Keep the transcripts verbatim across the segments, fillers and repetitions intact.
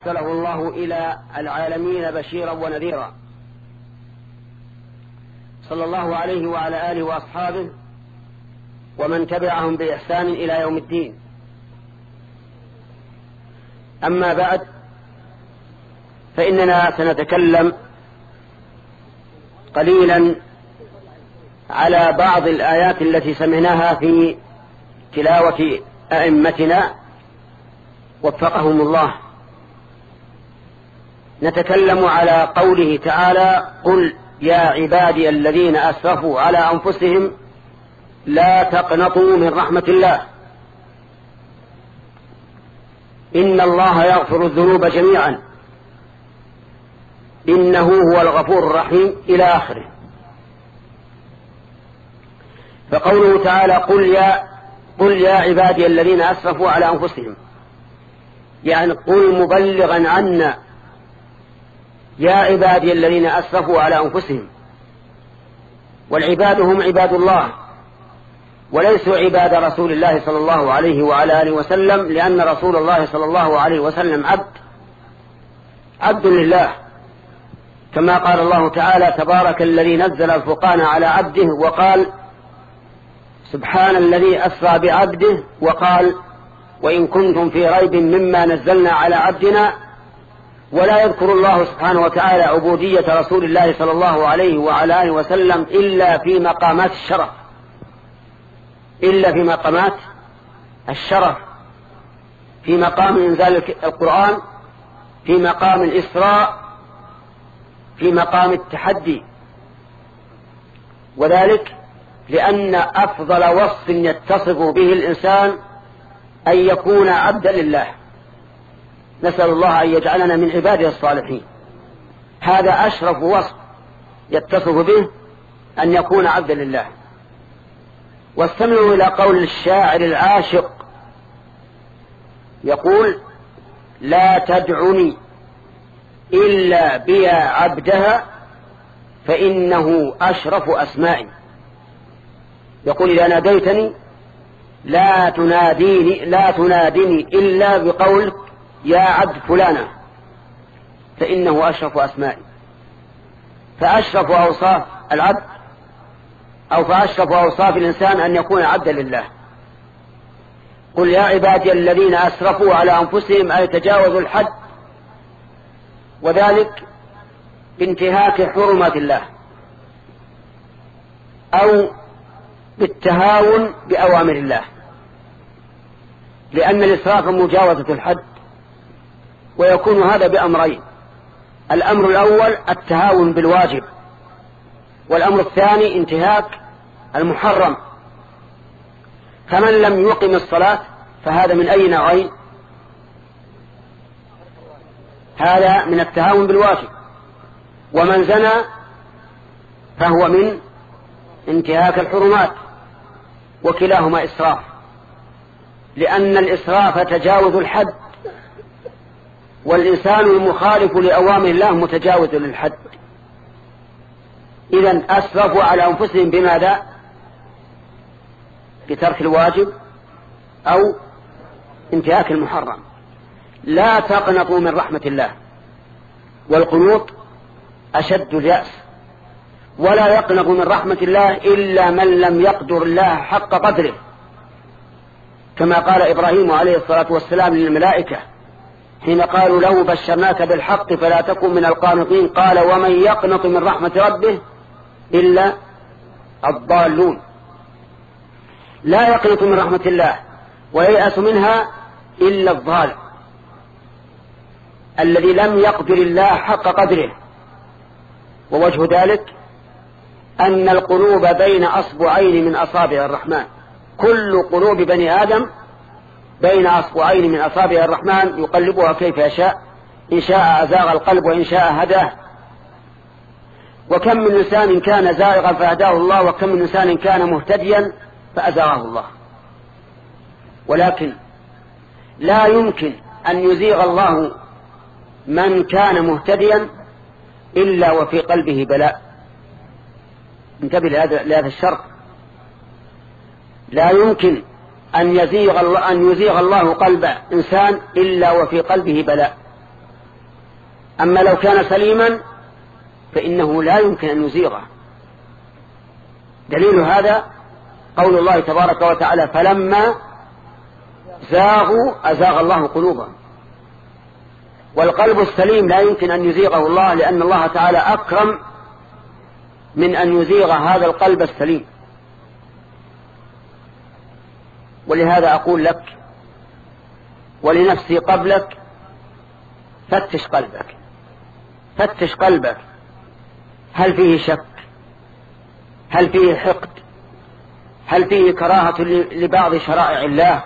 أرسله الله إلى العالمين بشيرا ونذيرا، صلى الله عليه وعلى آله وأصحابه ومن تبعهم بإحسان إلى يوم الدين. أما بعد، فإننا سنتكلم قليلا على بعض الآيات التي سمعناها في تلاوة أئمتنا وفقهم الله. نتكلم على قوله تعالى: قل يا عبادي الذين أسرفوا على أنفسهم لا تقنطوا من رحمة الله إن الله يغفر الذنوب جميعا إنه هو الغفور الرحيم إلى آخره. فقوله تعالى: قل يا قل يا عبادي الذين أسرفوا على أنفسهم، يعني قل مبلغا عنا يا عبادي الذين أسرفوا على أنفسهم. والعباد هم عباد الله وليسوا عباد رسول الله صلى الله عليه وعلى آله وسلم، لأن رسول الله صلى الله عليه وسلم عبد عبد لله، كما قال الله تعالى: تبارك الذي نزل الفرقان على عبده، وقال سبحان الذي أسرى بعبده، وقال وإن كنتم في ريب مما نزلنا على عبدنا. ولا يذكر الله سبحانه وتعالى عبودية رسول الله صلى الله عليه وعلى آله وسلم إلا في مقامات الشرف إلا في مقامات الشرف في مقام إنزال القرآن، في مقام الإسراء، في مقام التحدي. وذلك لأن أفضل وصف يتصف به الإنسان أن يكون عبدا لله. نسأل الله أن يجعلنا من عباده الصالحين. هذا أشرف وصف يتصف به أن يكون عبدا لله. واستمعوا إلى قول الشاعر العاشق يقول: لا تدعني إلا بيا عبدها فإنه أشرف أسمائي. يقول: إذا ناديتني لا تناديني لا تنادني إلا بقولك يا عبد فلانة فإنه أشرف أسمائي. فأشرف أوصاف العبد أو فأشرف أوصاف الإنسان أن يكون عبدا لله. قل يا عبادي الذين أسرفوا على أنفسهم، أي تجاوزوا الحد، وذلك بانتهاك حرمات الله أو بالتهاون بأوامر الله، لأن الإسراف مجاوزة الحد، ويكون هذا بأمرين: الأمر الأول التهاون بالواجب، والأمر الثاني انتهاك المحرم. فمن لم يقم الصلاة فهذا من أي نوعين؟ هذا من التهاون بالواجب. ومن زنى فهو من انتهاك الحرمات، وكلاهما إسراف، لأن الإسراف تجاوز الحد، والإنسان المخالف لأوامر الله متجاوز للحد. إذن أسرفوا على أنفسهم بماذا؟ بترك الواجب أو انتهاك المحرم. لا تقنطوا من رحمة الله، والقنوط أشد اليأس. ولا يقنط من رحمة الله إلا من لم يقدر الله حق قدره، كما قال إبراهيم عليه الصلاة والسلام للملائكة حين قالوا له بشرناك بالحق فلا تكن من القانطين، قال ومن يقنط من رحمة ربه إلا الضالون. لا يقنط من رحمة الله وييأس منها إلا الضال الذي لم يقدر الله حق قدره. ووجه ذلك أن القلوب بين أصبعين من أصابع الرحمن. كل قلوب بني آدم بين أصبعين من أصابع الرحمن يقلبها كيف يشاء، إن شاء أزاغ القلب وإن شاء هداه. وكم من إنسان كان زائغا فهداه الله، وكم من إنسان كان مهتديا فأزاغه الله. ولكن لا يمكن أن يزيغ الله من كان مهتديا إلا وفي قلبه بلاء. انتبه لهذا الشرط. لا يمكن أن يزيغ الله, أن يزيغ الله قلب إنسان إلا وفي قلبه بلاء. أما لو كان سليما فإنه لا يمكن أن يزيغه. دليل هذا قول الله تبارك وتعالى فلما زاغوا أزاغ الله قلوبهم. والقلب السليم لا يمكن أن يزيغه الله، لأن الله تعالى أكرم من أن يزيغ هذا القلب السليم. ولهذا أقول لك ولنفسي قبلك فتش قلبك، فتش قلبك، هل فيه شك؟ هل فيه حقد؟ هل فيه كراهة لبعض شرائع الله؟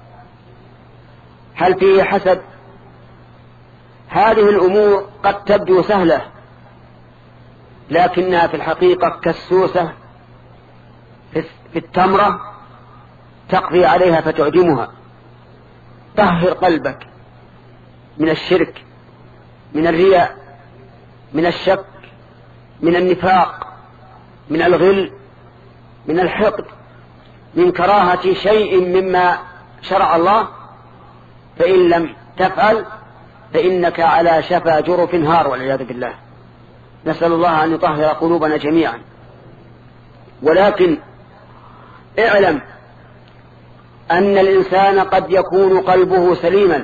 هل فيه حسد؟ هذه الأمور قد تبدو سهلة لكنها في الحقيقة كالسوسة في التمرة تقضي عليها فتعدمها. طهر قلبك من الشرك، من الرياء، من الشك، من النفاق، من الغل، من الحقد، من كراهة شيء مما شرع الله. فإن لم تفعل فإنك على شفا جرف هار والعياذ بالله. نسأل الله أن يطهر قلوبنا جميعا. ولكن اعلم أن الإنسان قد يكون قلبه سليما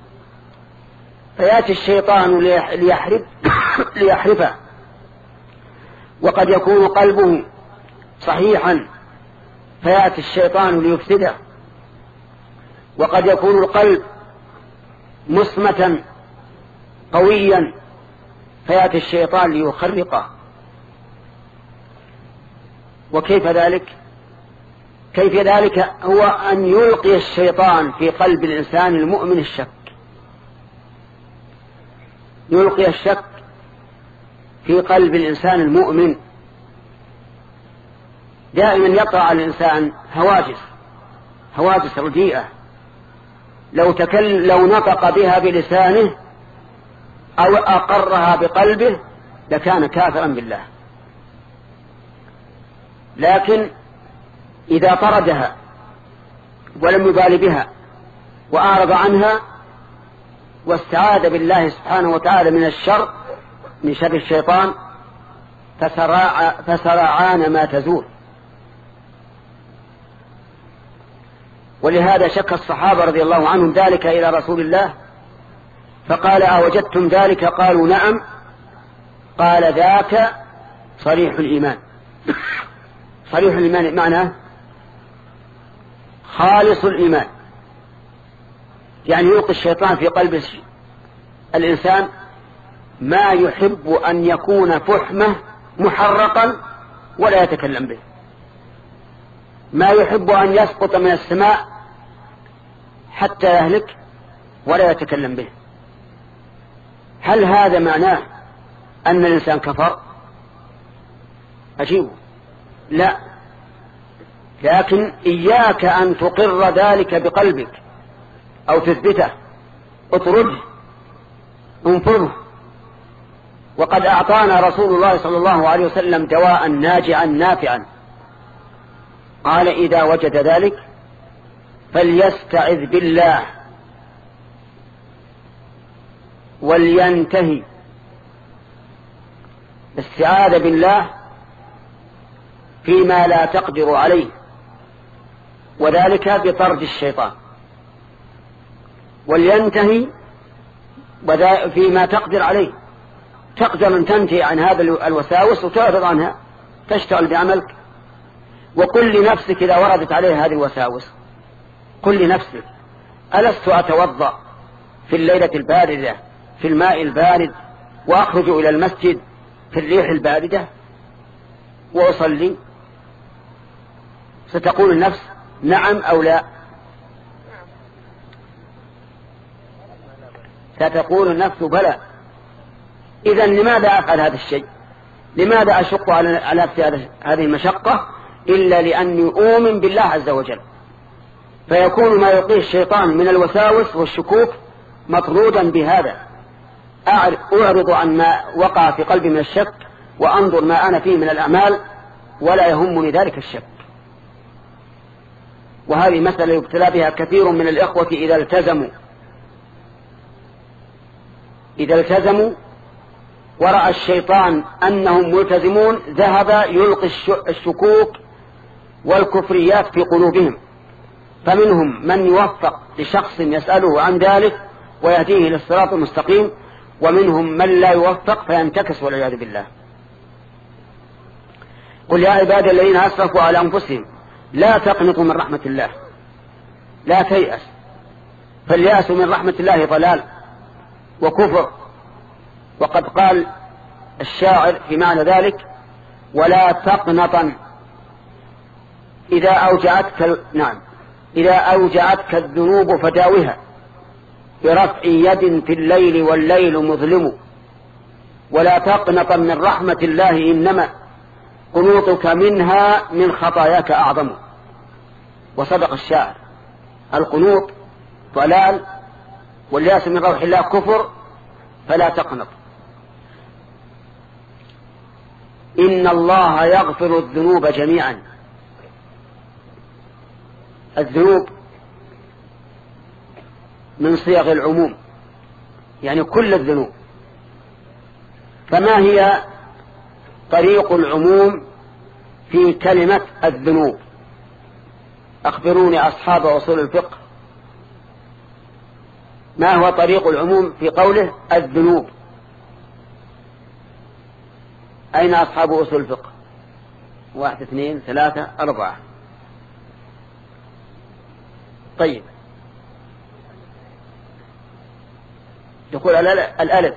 فيأتي الشيطان ليحرف ليحرفه، وقد يكون قلبه صحيحا فيأتي الشيطان ليفسده، وقد يكون القلب مصمتا قويا فيأتي الشيطان ليخرقه. وكيف ذلك؟ كيف ذلك؟ هو أن يلقي الشيطان في قلب الإنسان المؤمن الشك، يلقي الشك في قلب الإنسان المؤمن. دائما يقع على الإنسان هواجس، هواجس رديئة، لو تكلم لو نطق بها بلسانه أو أقرها بقلبه لكان كافرا بالله. لكن إذا طردها ولم يبال بها وأعرض عنها واستعاذ بالله سبحانه وتعالى من الشر، من شر الشيطان، فسرع فسرعان ما تزول. ولهذا شك الصحابة رضي الله عنهم ذلك إلى رسول الله فقال أوجدتم ذلك؟ قالوا نعم. قال ذاك صريح الإيمان. صريح الإيمان معناه خالص الإيمان، يعني يلقي الشيطان في قلب الإنسان ما يحب أن يكون فحمه محرقا ولا يتكلم به، ما يحب أن يسقط من السماء حتى يهلك ولا يتكلم به. هل هذا معناه أن الإنسان كفر؟ أجيبه لا، لكن إياك أن تقر ذلك بقلبك أو تثبته، اطرده، انفره. وقد أعطانا رسول الله صلى الله عليه وسلم دواء ناجعا نافعا، قال إذا وجد ذلك فليستعذ بالله ولينتهي. استعاذ بالله فيما لا تقدر عليه، وذلك بطرد الشيطان، ولينتهي فيما تقدر عليه. تقدر أن تنتهي عن هذا الوساوس وتعرض عنها، تشتغل بعملك. وقل لنفسك إذا وردت عليها هذه الوساوس، قل لنفسك ألست أتوضأ في الليلة الباردة في الماء البارد وأخرج إلى المسجد في الريح الباردة وأصلي؟ ستقول النفس نعم أو لا؟ ستقول النفس بلى. إذن لماذا أفعل هذا الشيء؟ لماذا أشق على نفسي هذه المشقة إلا لأني أؤمن بالله عز وجل؟ فيكون ما يلقيه الشيطان من الوساوس والشكوك مطرودا بهذا. أعرض عن ما وقع في قلبي من الشك وأنظر ما أنا فيه من الأعمال ولا يهمني ذلك الشك. وهذه مسألة يبتلى بها كثير من الإخوة إذا التزموا إذا التزموا ورأى الشيطان أنهم ملتزمون ذهب يلقي الشكوك والكفريات في قلوبهم، فمنهم من يوفق لشخص يسأله عن ذلك ويهديه للصراط المستقيم، ومنهم من لا يوفق فينتكس والعياذ بالله. قل يا عبادي الذين أسرفوا على أنفسهم لا تقنطوا من رحمة الله، لا تيأس، فاليأس من رحمة الله ضلال وكفر. وقد قال الشاعر في معنى ذلك: ولا تقنطا إذا أوجعتك نعم إذا أوجعتك الذنوب فداوها برفع يد في الليل والليل مظلم، ولا تقنطا من رحمة الله إنما قنوطك منها من خطاياك أعظم. وصدق الشاعر، القنوط ضلال والياس من روح الله كفر، فلا تقنط. إن الله يغفر الذنوب جميعا. الذنوب من صيغ العموم، يعني كل الذنوب. فما هي طريق العموم في كلمة الذنوب؟ أخبروني أصحاب أصول الفقه، ما هو طريق العموم في قوله الذنوب؟ أين أصحاب أصول الفقه؟ واحد اثنين ثلاثة أربعة. طيب، يقول الألف.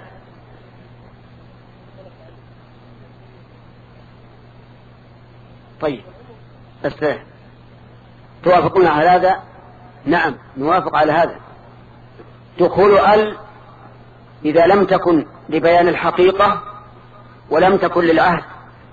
طيب، بس توافقون على هذا؟ نعم، نوافق على هذا. دخول ال إذا لم تكن لبيان الحقيقة ولم تكن للعهد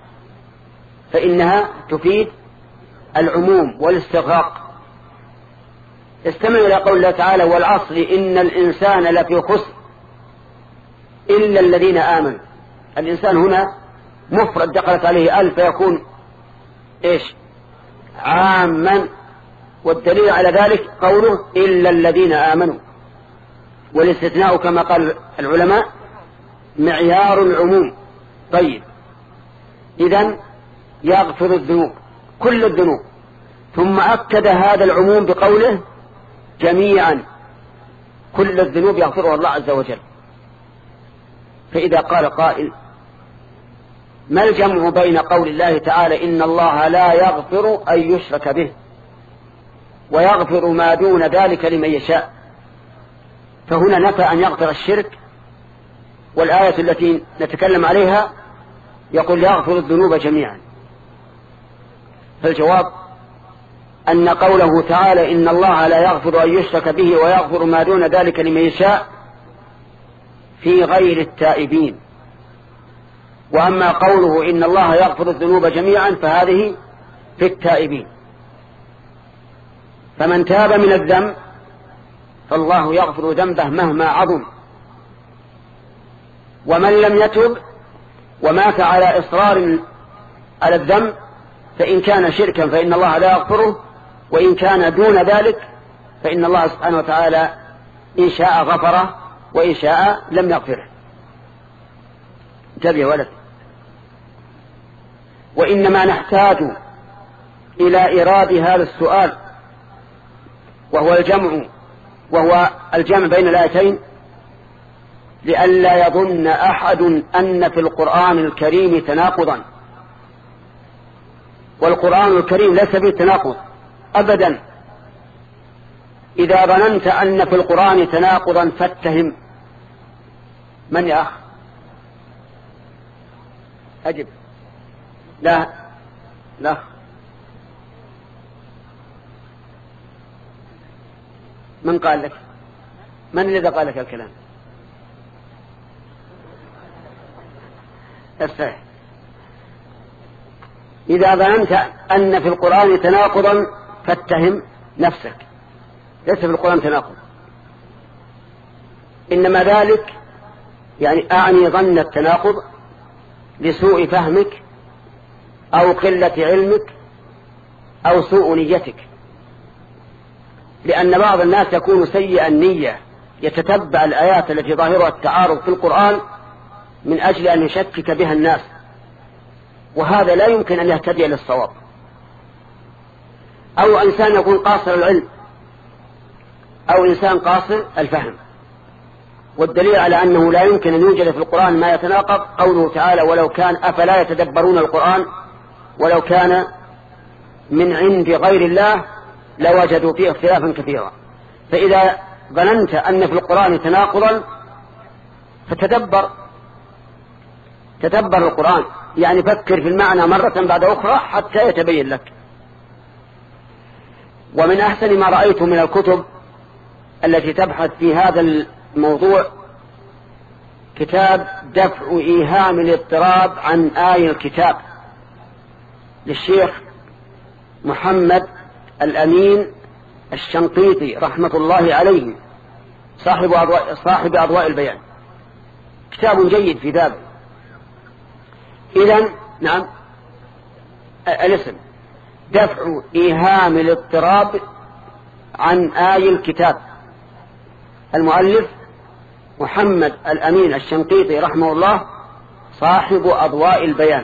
فإنها تفيد العموم والاستغراق. استمعوا إلى قول الله تعالى: والعصر إن الإنسان لفي خسر إلا الذين آمنوا. الإنسان هنا مفرد دخلت عليه ألف فيكون إيش؟ عاما. والدليل على ذلك قوله إلا الذين آمنوا، والاستثناء كما قال العلماء معيار العموم. طيب، إذن يغفر الذنوب كل الذنوب، ثم أكد هذا العموم بقوله جميعا، كل الذنوب يغفرها الله عز وجل. فإذا قال قائل: ما الجمع بين قول الله تعالى إن الله لا يغفر أن يشرك به ويغفر ما دون ذلك لمن يشاء؟ فهنا نفى أن يغفر الشرك، والآية التي نتكلم عليها يقول يغفر الذنوب جميعا. فالجواب أن قوله تعالى إن الله لا يغفر أن يشرك به ويغفر ما دون ذلك لمن يشاء في غير التائبين، وأما قوله إن الله يغفر الذنوب جميعا فهذه في التائبين. فمن تاب من الذنب فالله يغفر ذنبه مهما عظم، ومن لم يتب ومات على إصرار على الذنب فإن كان شركا فإن الله لا يغفره، وإن كان دون ذلك فإن الله سبحانه وتعالى إن شاء غفره وإن شاء لم يغفره. انتبه ولد. وإنما نحتاج إلى إيراد هذا السؤال وهو الجمع وهو الجمع بين الآيتين لئلا يظن أحد أن في القرآن الكريم تناقضا. والقرآن الكريم ليس فيه تناقض أبدا. إذا ظننت أن في القرآن تناقضا فاتهم. من يا أخ؟ أجب. لا لا من قال لك؟ من الذي قال لك الكلام؟ الصحيح. إذا ظننت أن في القرآن تناقضا فاتهم نفسك، ليس في القرآن تناقض، إنما ذلك يعني أعني ظن التناقض لسوء فهمك أو قلة علمك أو سوء نيتك، لأن بعض الناس يكون سيء النية يتتبع الآيات التي ظاهرها التعارض في القرآن من أجل أن يشكك بها الناس، وهذا لا يمكن أن يهتدي للصواب. أو إنسان يكون قاصر العلم، أو إنسان قاصر الفهم. والدليل على أنه لا يمكن أن يوجد في القرآن ما يتناقض قوله تعالى: ولو كان أفلا يتدبرون القرآن ولو كان من عند غير الله لوجدوا فيه اختلافا كثيرا. فإذا ظننت أن في القرآن تناقضا فتدبر تدبر القرآن، يعني فكر في المعنى مرة بعد أخرى حتى يتبين لك. ومن أحسن ما رأيت من الكتب التي تبحث في هذا الموضوع كتاب دفع إيهام الاضطراب عن آي الكتاب للشيخ محمد الأمين الشنقيطي رحمة الله عليه، صاحب أضواء, صاحب أضواء البيان. كتاب جيد في ذلك. إذن نعم الاسم دفع إيهام الاضطراب عن آي الكتاب، المؤلف محمد الأمين الشنقيطي رحمه الله، صاحب أضواء البيان.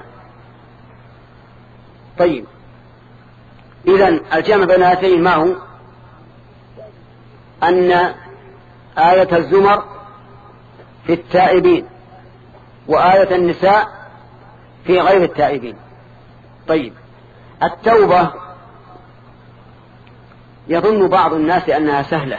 طيب، إذن الجمع بين هاتين ما هو؟ أن آية الزمر في التائبين وآية النساء في غير التائبين. طيب، التوبة يظن بعض الناس أنها سهلة،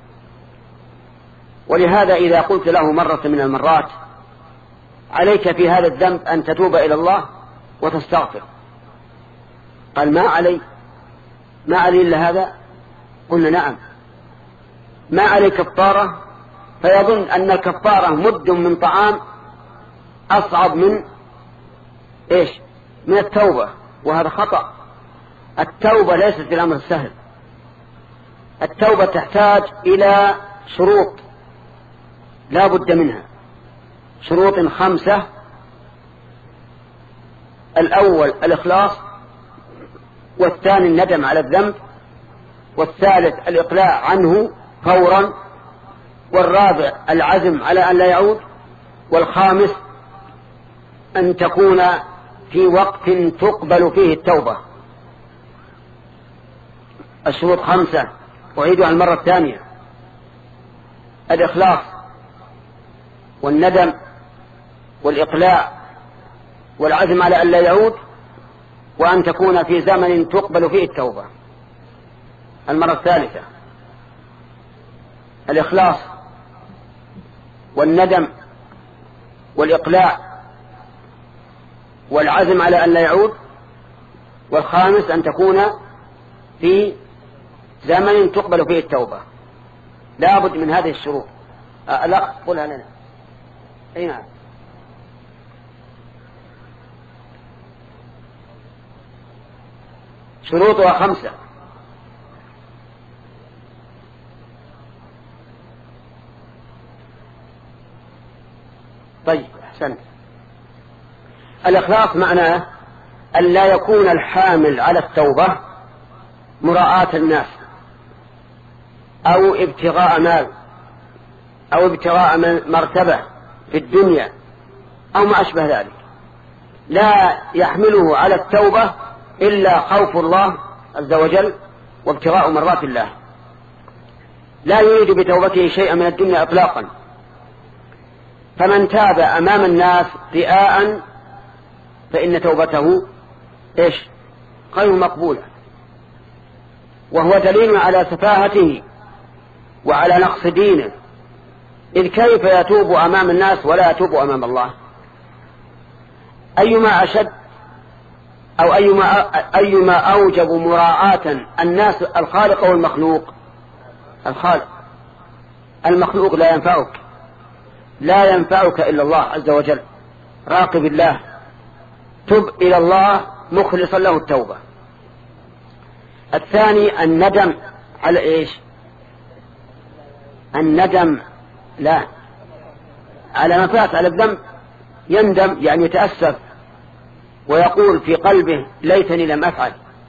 ولهذا إذا قلت له مرة من المرات عليك في هذا الذنب أن تتوب إلى الله وتستغفر، قال ما علي ما علي إلا هذا. قلنا نعم، ما علي كفارة، فيظن أن الكفارة مد من طعام أصعب من إيش من التوبة، وهذا خطأ. التوبة ليست الأمر السهل، التوبة تحتاج إلى شروط لا بد منها، شروط خمسة. الأول الإخلاص، والثاني الندم على الذنب، والثالث الإقلاع عنه فورا، والرابع العزم على أن لا يعود، والخامس أن تكون في وقت تقبل فيه التوبة. الشروط خمسة، أعيدها المرة الثانية: الإخلاص، والندم، والإقلاع، والعزم على أن لا يعود، وأن تكون في زمن تقبل فيه التوبة. المرة الثالثة: الإخلاص، والندم، والإقلاع، والعزم على أن لا يعود، والخامس أن تكون في زمن تقبل فيه التوبة. لا بد من هذه الشروط. أه لا قلها لنا. أي نعم. شروطها خمسة. طيب أحسنت. الإخلاص معناه أن لا يكون الحامل على التوبة مراعاة الناس، أو ابتغاء مال، أو ابتغاء مرتبة في الدنيا، أو ما أشبه ذلك. لا يحمله على التوبة إلا خوف الله عز وجل وابتغاء مرضات الله. لا يريد بتوبته شيئا من الدنيا إطلاقا. فمن تاب أمام الناس رئاء فإن توبته إيش غير مقبولة، وهو دليل على سفاهته وعلى نقص دينه. إذ كيف يتوب أمام الناس ولا يتوب أمام الله؟ أيما أشد أو أيما, أيما أوجب مراعاة الناس، الخالق أو المخلوق؟ الخالق. المخلوق لا ينفعك، لا ينفعك إلا الله عز وجل. راقب الله، تب إلى الله مخلصا له التوبة. الثاني الندم على إيش؟ الندم لا على ما فات، على الذنب. يندم يعني يتأسف ويقول في قلبه ليتني لم أفعل.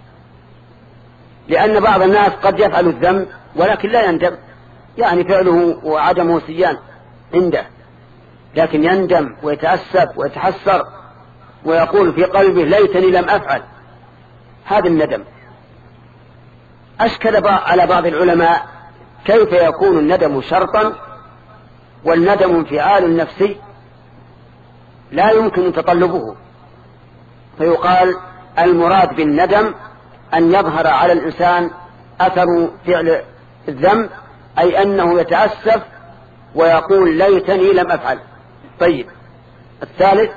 لأن بعض الناس قد يفعل الذنب ولكن لا يندم، يعني فعله وعدمه سيان عنده، لكن يندم ويتأسف ويتحسر ويقول في قلبه ليتني لم أفعل. هذا الندم. أشكل على بعض العلماء كيف يكون الندم شرطا والندم انفعال نفسي لا يمكن تطلبه، فيقال المراد بالندم أن يظهر على الإنسان أثر فعل الذنب، أي أنه يتأسف ويقول ليتني لم أفعل. طيب، الثالث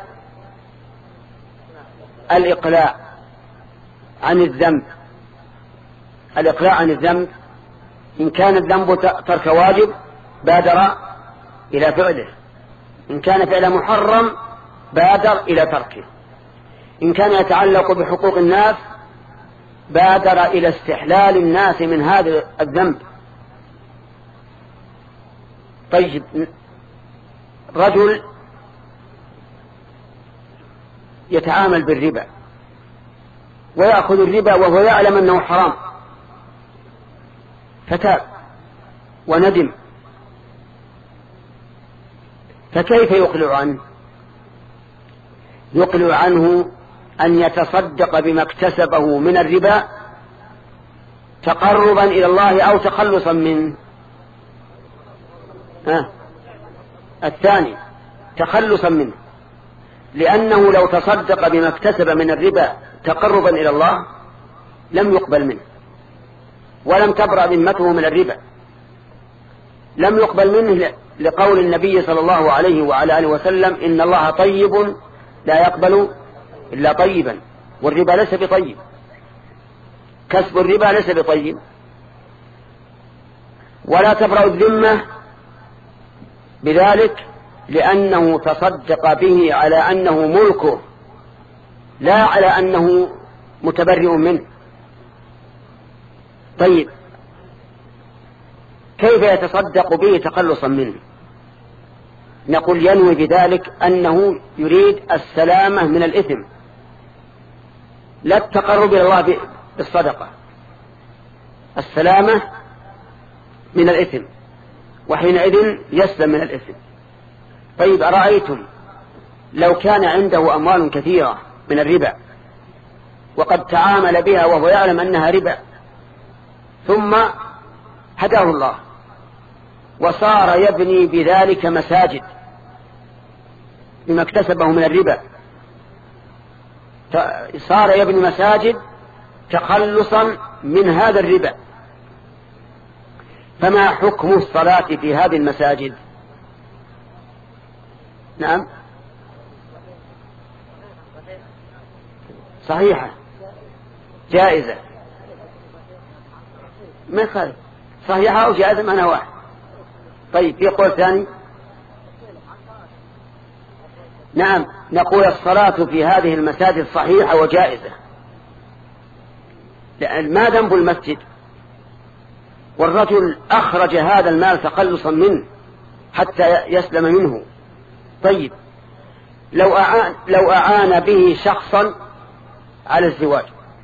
الإقلاع عن الذنب. الإقلاع عن الذنب إن كان الذنب ترك واجب بادر إلى فعله، إن كان فعل محرم بادر إلى تركه، إن كان يتعلق بحقوق الناس بادر إلى استحلال الناس من هذا الذنب. طيب، رجل يتعامل بالربا ويأخذ الربا وهو يعلم أنه حرام، فتاب وندم، فكيف يقلع عنه؟ يقلع عنه أن يتصدق بما اكتسبه من الربا تقربا إلى الله أو تخلصا منه. ها. الثاني تخلصا منه، لأنه لو تصدق بما اكتسب من الربا تقربا إلى الله لم يقبل منه ولم تبرأ ذمته من الربا، لم يقبل منه لقول النبي صلى الله عليه وعلى آله وسلم إن الله طيب لا يقبل إلا طيبا، والربا ليس بطيب، كسب الربا ليس بطيب. ولا تبرأ الذمة بذلك لأنه تصدق به على أنه ملكه لا على أنه متبرئ منه. طيب، كيف يتصدق به تخلصا منه؟ نقول ينوي بذلك أنه يريد السلامة من الإثم لا التقرب إلى الله بالصدقة، السلامة من الإثم، وحينئذ يسلم من الإثم. طيب، أرأيتم لو كان عنده أموال كثيرة من الربا وقد تعامل بها وهو يعلم أنها ربا، ثم هداه الله وصار يبني بذلك مساجد بما اكتسبه من الربا، صار يبني مساجد تخلصا من هذا الربا، فما حكم الصلاة في هذه المساجد؟ نعم، صحيحة جائزة، ما يخالف، صحيحة أو جائزة معنى واحد. طيب، في قول ثاني؟ نعم، نقول الصلاة في هذه المساجد صحيحة وجائزة، لأن ما ذنب المسجد والرجل أخرج هذا المال تخلصا منه حتى يسلم منه. طيب، لو أعان, لو أعان به شخصا على الزواج،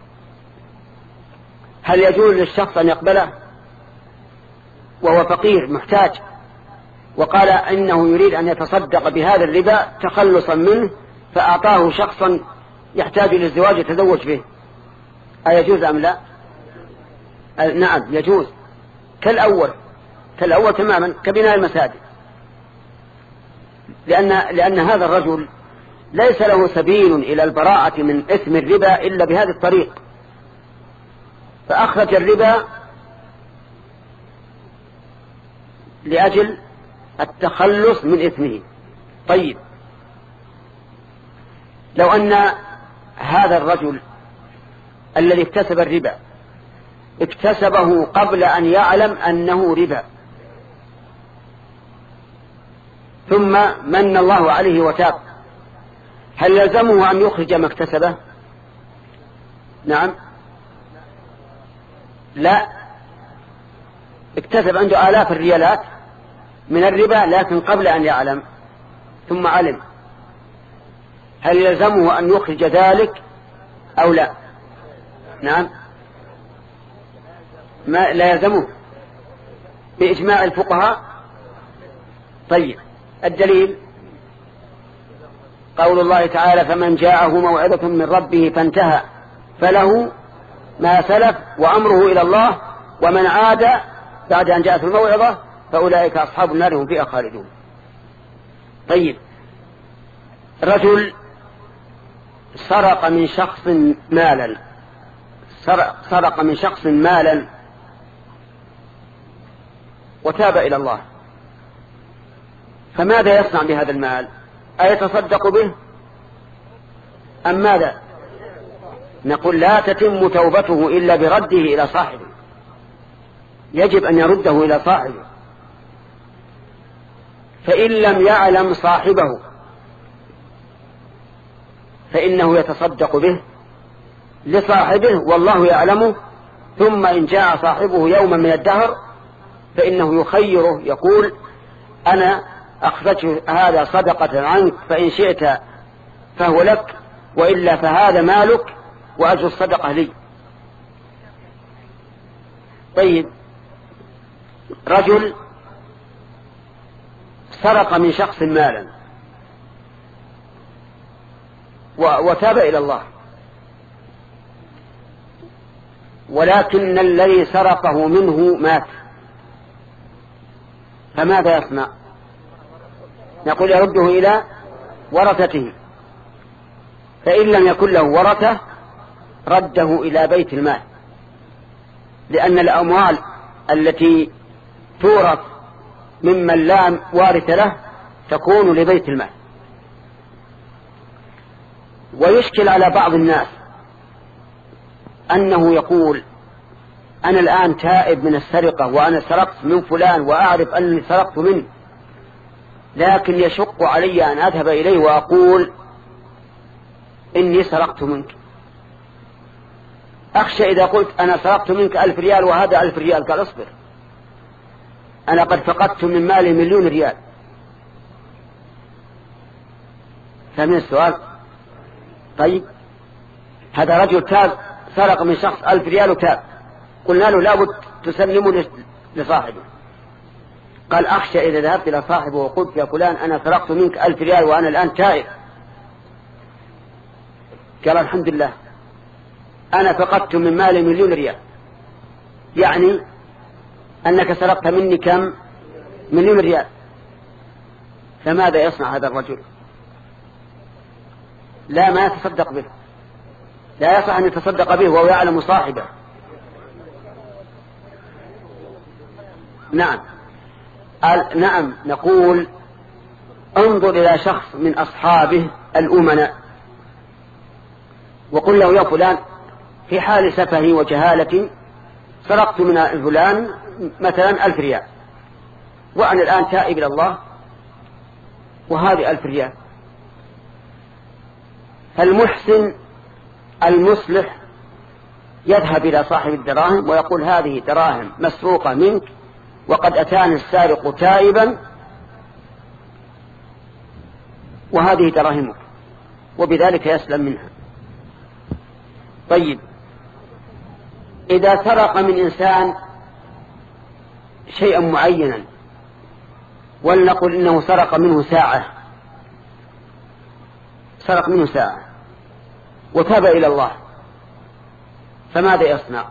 هل يجوز للشخص أن يقبله وهو فقير محتاج وقال إنه يريد أن يتصدق بهذا الربا تخلصا منه فأعطاه شخصا يحتاج للزواج يتزوج به، أيجوز أم لا؟ نعم يجوز، كالأول كالأول تماما، كبناء المساجد، لأن, لأن هذا الرجل ليس له سبيل إلى البراءة من إثم الربا إلا بهذا الطريق، فأخرج الربا لأجل التخلص من إثمه. طيب، لو أن هذا الرجل الذي اكتسب الربا اكتسبه قبل أن يعلم أنه ربا، ثم من الله عليه وتاب، هل يلزمه أن يخرج ما اكتسبه؟ نعم، لا، اكتسب عنده آلاف الريالات من الربا لكن قبل أن يعلم، ثم علم، هل يلزمه أن يخرج ذلك أو لا؟ نعم، ما لا يلزمه بإجماع الفقهاء. طيب، الدليل قول الله تعالى فمن جاءه موعظة من ربه فانتهى فله ما سلف وأمره إلى الله ومن عاد بعد أن جاءت الموعظة فأولئك أصحاب النار هم فيها خالدون. طيب، رجل سرق من شخص مالا سرق, سرق من شخص مالا وتاب إلى الله، فماذا يصنع بهذا المال؟ أيتصدق به أم ماذا؟ نقول لا تتم توبته إلا برده إلى صاحبه، يجب أن يرده إلى صاحبه، فإن لم يعلم صاحبه فإنه يتصدق به لصاحبه والله يعلمه، ثم إن جاء صاحبه يوما من الدهر فإنه يخيره يقول أنا أخذت هذا صدقة عنك فإن شئت فهو لك وإلا فهذا مالك وأجر الصدقة لي. طيب، رجل سرق من شخص مالا وتاب إلى الله، ولكن الذي سرقه منه مات، فماذا يصنع؟ نقول يرده إلى ورثته، فإن لم يكن له ورثة رده إلى بيت المال، لأن الأموال التي تورث ممن لا وارث له تكون لبيت المال. ويشكل على بعض الناس أنه يقول أنا الآن تائب من السرقة وأنا سرقت من فلان وأعرف أنني سرقت منه، لكن يشق علي أن أذهب إليه وأقول إني سرقت منك، أخشى إذا قلت أنا سرقت منك ألف ريال وهذا ألف ريال قال اصبر أنا قد فقدت من مالي مليون ريال. فمن السؤال طيب هذا رجل تاب سرق من شخص ألف ريال وتاب، قلنا له لابد تسلمه لصاحبه، قال أخشى إذا ذهبت إلى صاحبه وقلت يا فلان أنا سرقت منك ألف ريال وأنا الآن تائب، قال الحمد لله أنا فقدت من مالي مليون ريال، يعني أنك سرقت مني كم؟ مليون ريال. فماذا يصنع هذا الرجل؟ لا، ما يتصدق به، لا يصح أن يتصدق به وهو يعلم صاحبه. نعم نعم نقول انظر إلى شخص من أصحابه الأمناء وقل له يا فلان في حال سفهي وجهالة سرقت من فلان مثلا ألف ريال وأنا الآن تائب إلى الله وهذه ألف ريال. فالمحسن المصلح يذهب إلى صاحب الدراهم ويقول هذه دراهم مسروقة منك وقد أتاني السارق تائبا وهذه دراهمك، وبذلك يسلم منها. طيب، إذا سرق من إنسان شيئا معينا ولنقل إنه سرق منه ساعة سرق منه ساعة وتاب إلى الله، فماذا يصنع؟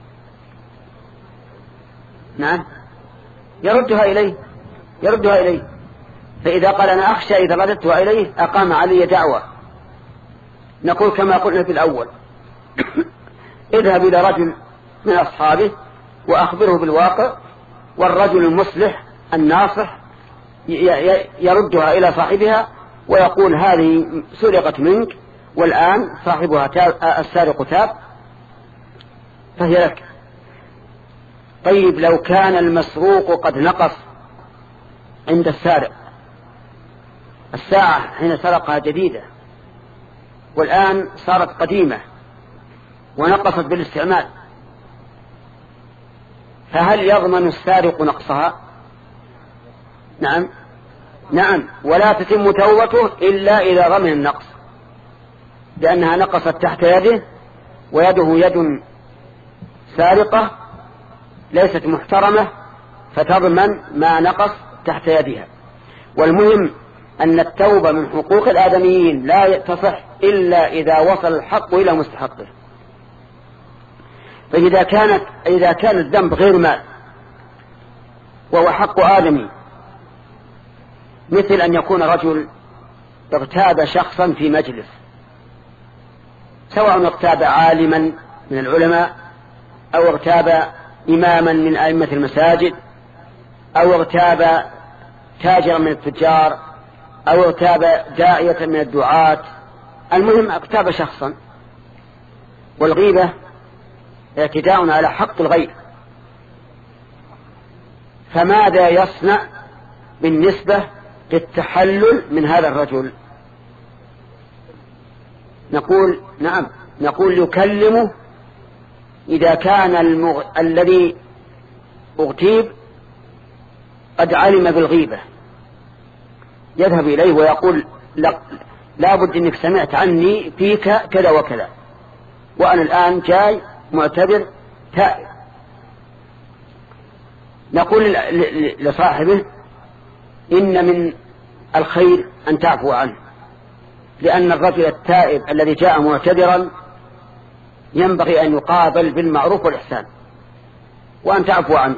نعم يردها إليه يردها إليه فإذا قال أنا أخشى إذا رددتها إليه أقام علي دعوة، نقول كما قلنا في الأول اذهب إلى رجل من أصحابه وأخبره بالواقع، والرجل المصلح الناصح يردها إلى صاحبها ويقول هذه سرقت منك والآن صاحبها تاب السارق تاب فهي لك. طيب، لو كان المسروق قد نقص عند السارق، الساعة حين سرقها جديدة والآن صارت قديمة ونقصت بالاستعمال، فهل يضمن السارق نقصها؟ نعم نعم ولا تتم توبته إلا إذا ضمن النقص، لأنها نقصت تحت يده ويده يد سارقة ليست محترمة فتضمن ما نقص تحت يدها. والمهم أن التوبة من حقوق الآدميين لا تصح إلا إذا وصل الحق إلى مستحقه. فإذا كانت إذا كان الذنب غير مال وهو حق آدمي، مثل أن يكون رجل اغتاب شخصا في مجلس، سواء اغتاب عالما من العلماء أو اغتاب إماما من أئمة المساجد أو اغتاب تاجرا من التجار أو اغتاب داعية من الدعاة، المهم اغتاب شخصا. والغيبة اعتداء على حق الغير، فماذا يصنع بالنسبة للتحلل من هذا الرجل؟ نقول نعم، نقول يكلمه إذا كان المغ... الذي اغتيب قد علم بالغيبة، يذهب إليه ويقول لا, لا بد أنك سمعت عني فيك كذا وكذا، وأنا الآن جاي معتبر تائب. نقول لصاحبه إن من الخير أن تعفو عنه، لأن الرجل التائب الذي جاء معتذرا ينبغي أن يقابل بالمعروف والإحسان وأن تعفو عنه.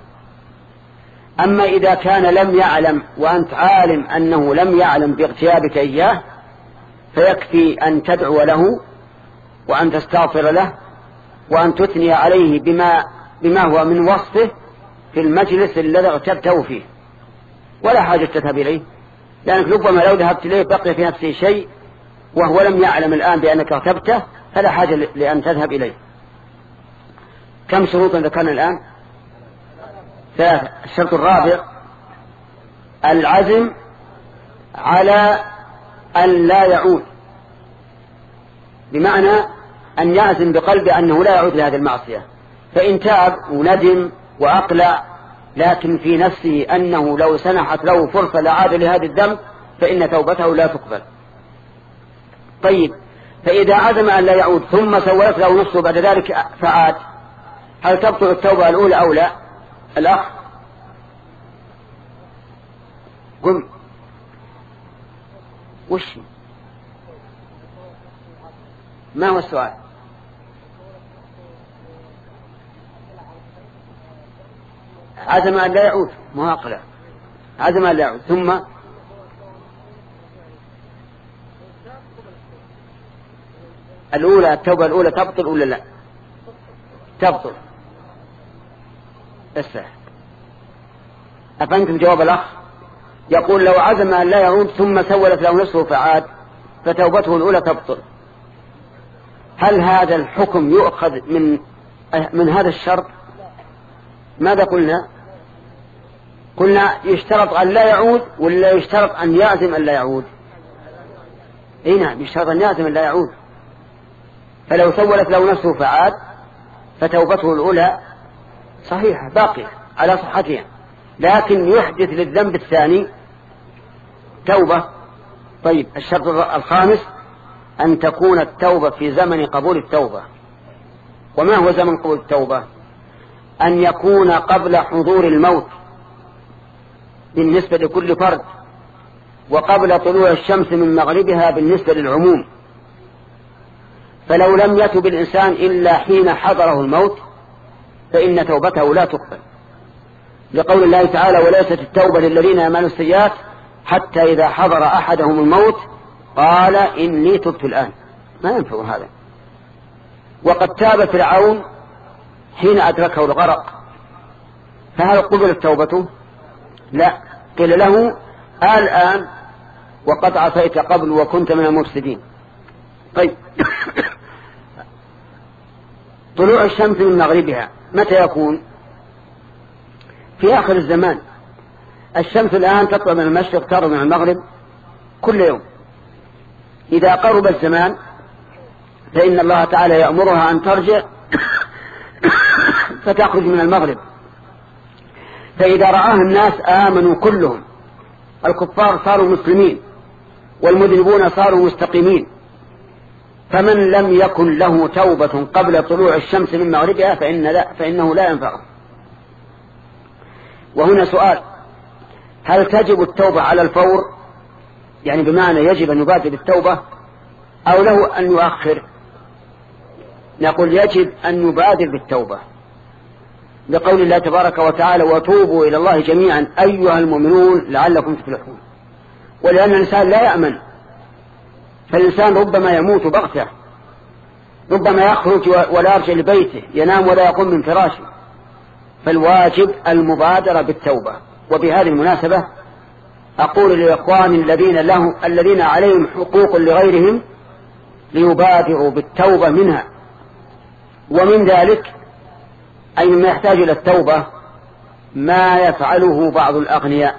أما إذا كان لم يعلم وأنت عالم أنه لم يعلم باغتيابك إياه، فيكفي أن تدعو له وأن تستغفر له وأن تثني عليه بما, بما هو من وصفه في المجلس الذي اغتبته فيه، ولا حاجة تذهب إليه، لأنك ربما لو ذهبت إليه بقي في نفسه شيء وهو لم يعلم الآن بأنك اغتبته، فلا حاجة لأن تذهب إليه. كم شروطا ذكرنا الآن؟ ثلاثة. الشرط الرابع العزم على أن لا يعود، بمعنى أن يعزم بقلبه أنه لا يعود لهذه المعصية، فإن تاب وندم وأقلع لكن في نفسه أنه لو سنحت له فرصة لعاد لهذا الذنب فإن توبته لا تقبل. طيب، فإذا عزم أن لا يعود ثم سولت له نفسه بعد ذلك فعاد، هل تبطل التوبة الأولى أو لا؟ الأخ قم، وش ما هو السؤال؟ عزم أن لا يعود، ما أقلع، عزم أن لا يعود ثم الأولى، التوبة الأولى تبطل ولا لا؟ تبطل. اسمع، أفهمتم جواب الأخ؟ يقول لو عزم أن لا يعود ثم سولت له نفسه فعاد فتوبته الأولى تبطل. هل هذا الحكم يؤخذ من من هذا الشرط؟ ماذا قلنا؟ قلنا يشترط أن لا يعود ولا يشترط أن يعزم أن لا يعود؟ اي نعم، يشترط أن يعزم أن لا يعود. فلو سولت له نفسه فعاد فتوبته الأولى صحيحة باقية على صحتها، لكن يحدث للذنب الثاني توبة. طيب، الشرط الخامس أن تكون التوبة في زمن قبول التوبة. وما هو زمن قبول التوبة؟ أن يكون قبل حضور الموت بالنسبة لكل فرد، وقبل طلوع الشمس من مغربها بالنسبة للعموم. فلو لم يتب الإنسان إلا حين حضره الموت فإن توبته لا تقبل، لقول الله تعالى وليست التوبة للذين يعملون السيئات حتى إذا حضر أحدهم الموت قال إني تبت الآن. ما ينفع هذا. وقد تاب فرعون حين أدركه الغرق، فهل قبلت توبته؟ لا، قيل له الآن وقد عصيت قبل وكنت من المفسدين. طيب، طلوع الشمس من مغربها متى يكون؟ في آخر الزمان. الشمس الآن تطلع من المشرق تغرب من المغرب كل يوم. إذا قرب الزمان فإن الله تعالى يأمرها أن ترجع فتخرج من المغرب، فإذا رآها الناس آمنوا كلهم، الكفار صاروا مسلمين والمذنبون صاروا مستقيمين. فمن لم يكن له توبة قبل طلوع الشمس من مغربها فإن لا فإنه لا ينفعه. وهنا سؤال: هل تجب التوبة على الفور يعني بمعنى يجب أن يبادر بالتوبة أو له أن يؤخر؟ نقول يجب أن يبادر بالتوبة لقول الله تبارك وتعالى وتوبوا إلى الله جميعا أيها المؤمنون لعلكم تفلحون. ولأن الإنسان لا يأمن، فالإنسان ربما يموت بغتة، ربما يخرج ولا يرجع لبيته، ينام ولا يقوم من فراشه، فالواجب المبادرة بالتوبة. وبهذه المناسبة أقول للإخوان الذين لهم الذين عليهم حقوق لغيرهم ليبادروا بالتوبة منها. ومن ذلك أي ما يحتاج إلى التوبة ما يفعله بعض الأغنياء،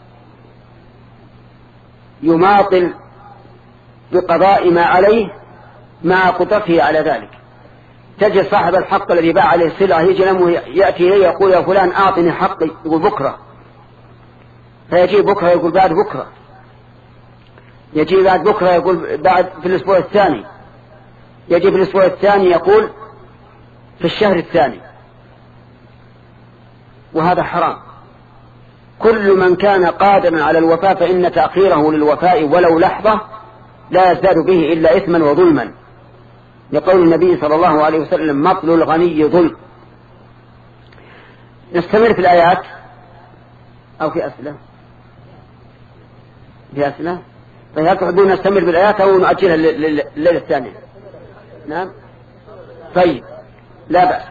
يماطل بقضاء ما عليه مع قدرته على ذلك. تجد صاحب الحق الذي باع عليه السلعة يجي لما يأتي إليه يقول يا فلان أعطني حقي، يقول بكرة، فيجي بكرة يقول بعد بكرة، يجي بعد بكرة يقول بعد في الأسبوع الثاني، يجي في الأسبوع الثاني يقول في الشهر الثاني، وهذا حرام. كل من كان قادرا على الوفاء فإن تأخيره للوفاء ولو لحظة لا يزداد به إلا إثما وظلما، لقول النبي صلى الله عليه وسلم مطل الغني ظلم. نستمر في الآيات أو في أسئلة؟ في أسئلة؟ طيب هل تحبون نستمر بالآيات أو نؤجلها لليلة الثانية؟ نعم طيب لا بأس.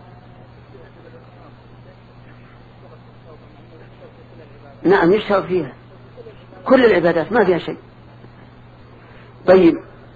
نعم يشتغل فيها كل العبادات ما فيها شيء. طيب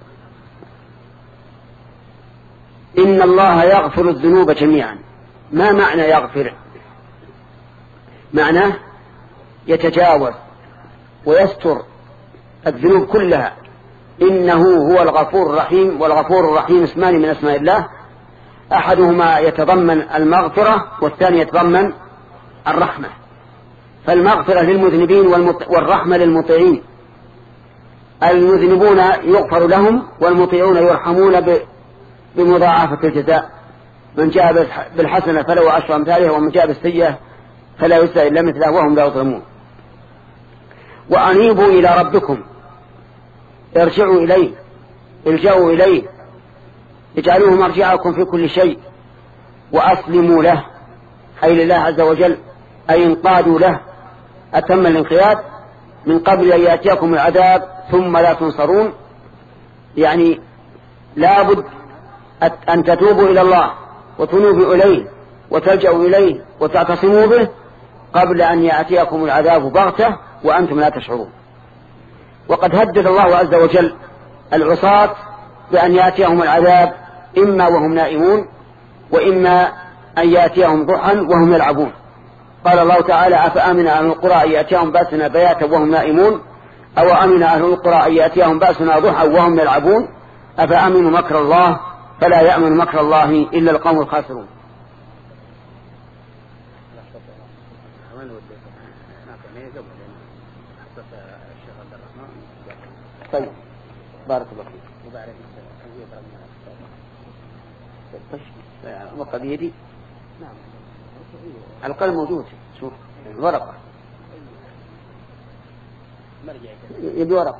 إن الله يغفر الذنوب جميعا، ما معنى يغفر؟ معناه يتجاوز ويستر الذنوب كلها. إنه هو الغفور الرحيم، والغفور الرحيم اسمان من اسماء الله، أحدهما يتضمن المغفرة والثاني يتضمن الرحمة. فالمغفرة للمذنبين والرحمة للمطيعين. المذنبون يغفر لهم والمطيعون يرحمون بمضاعفة الجزاء. من جاء بالحسنة فلو عشر أمثالها ومن جاء بالسيئة فلا يجزى إلا مثلها وهم لا يظلمون. وأنيبوا إلى ربكم، ارجعوا إليه، الجأوا إليه، اجعلوه مرجعكم في كل شيء، وأسلموا له أي لله عز وجل، أي انقادوا له أتم الانقياد من قبل أن يأتيكم العذاب ثم لا تنصرون. يعني لابد أن تتوبوا إلى الله وتنوبوا إليه وتلجأوا إليه وتعتصموا به قبل أن يأتيكم العذاب بغتة وأنتم لا تشعرون. وقد هدد الله عز وجل العصاة بأن يأتيهم العذاب إما وهم نائمون وإما أن يأتيهم ضحى وهم يلعبون. قال الله تعالى أفأمن أهل القرى أن يأتيهم بأسنا بياتا وهم نائمون أو أمن أهل القرى أن يأتيهم بأسنا ضحى وهم يلعبون أفأمنوا مكر الله فلا يأمن مكر الله إلا القوم الخاسرون. طيب بارك الله فيك. وقع بيدي. نعم القلم موجود. شوف ورقة يبي ورقة.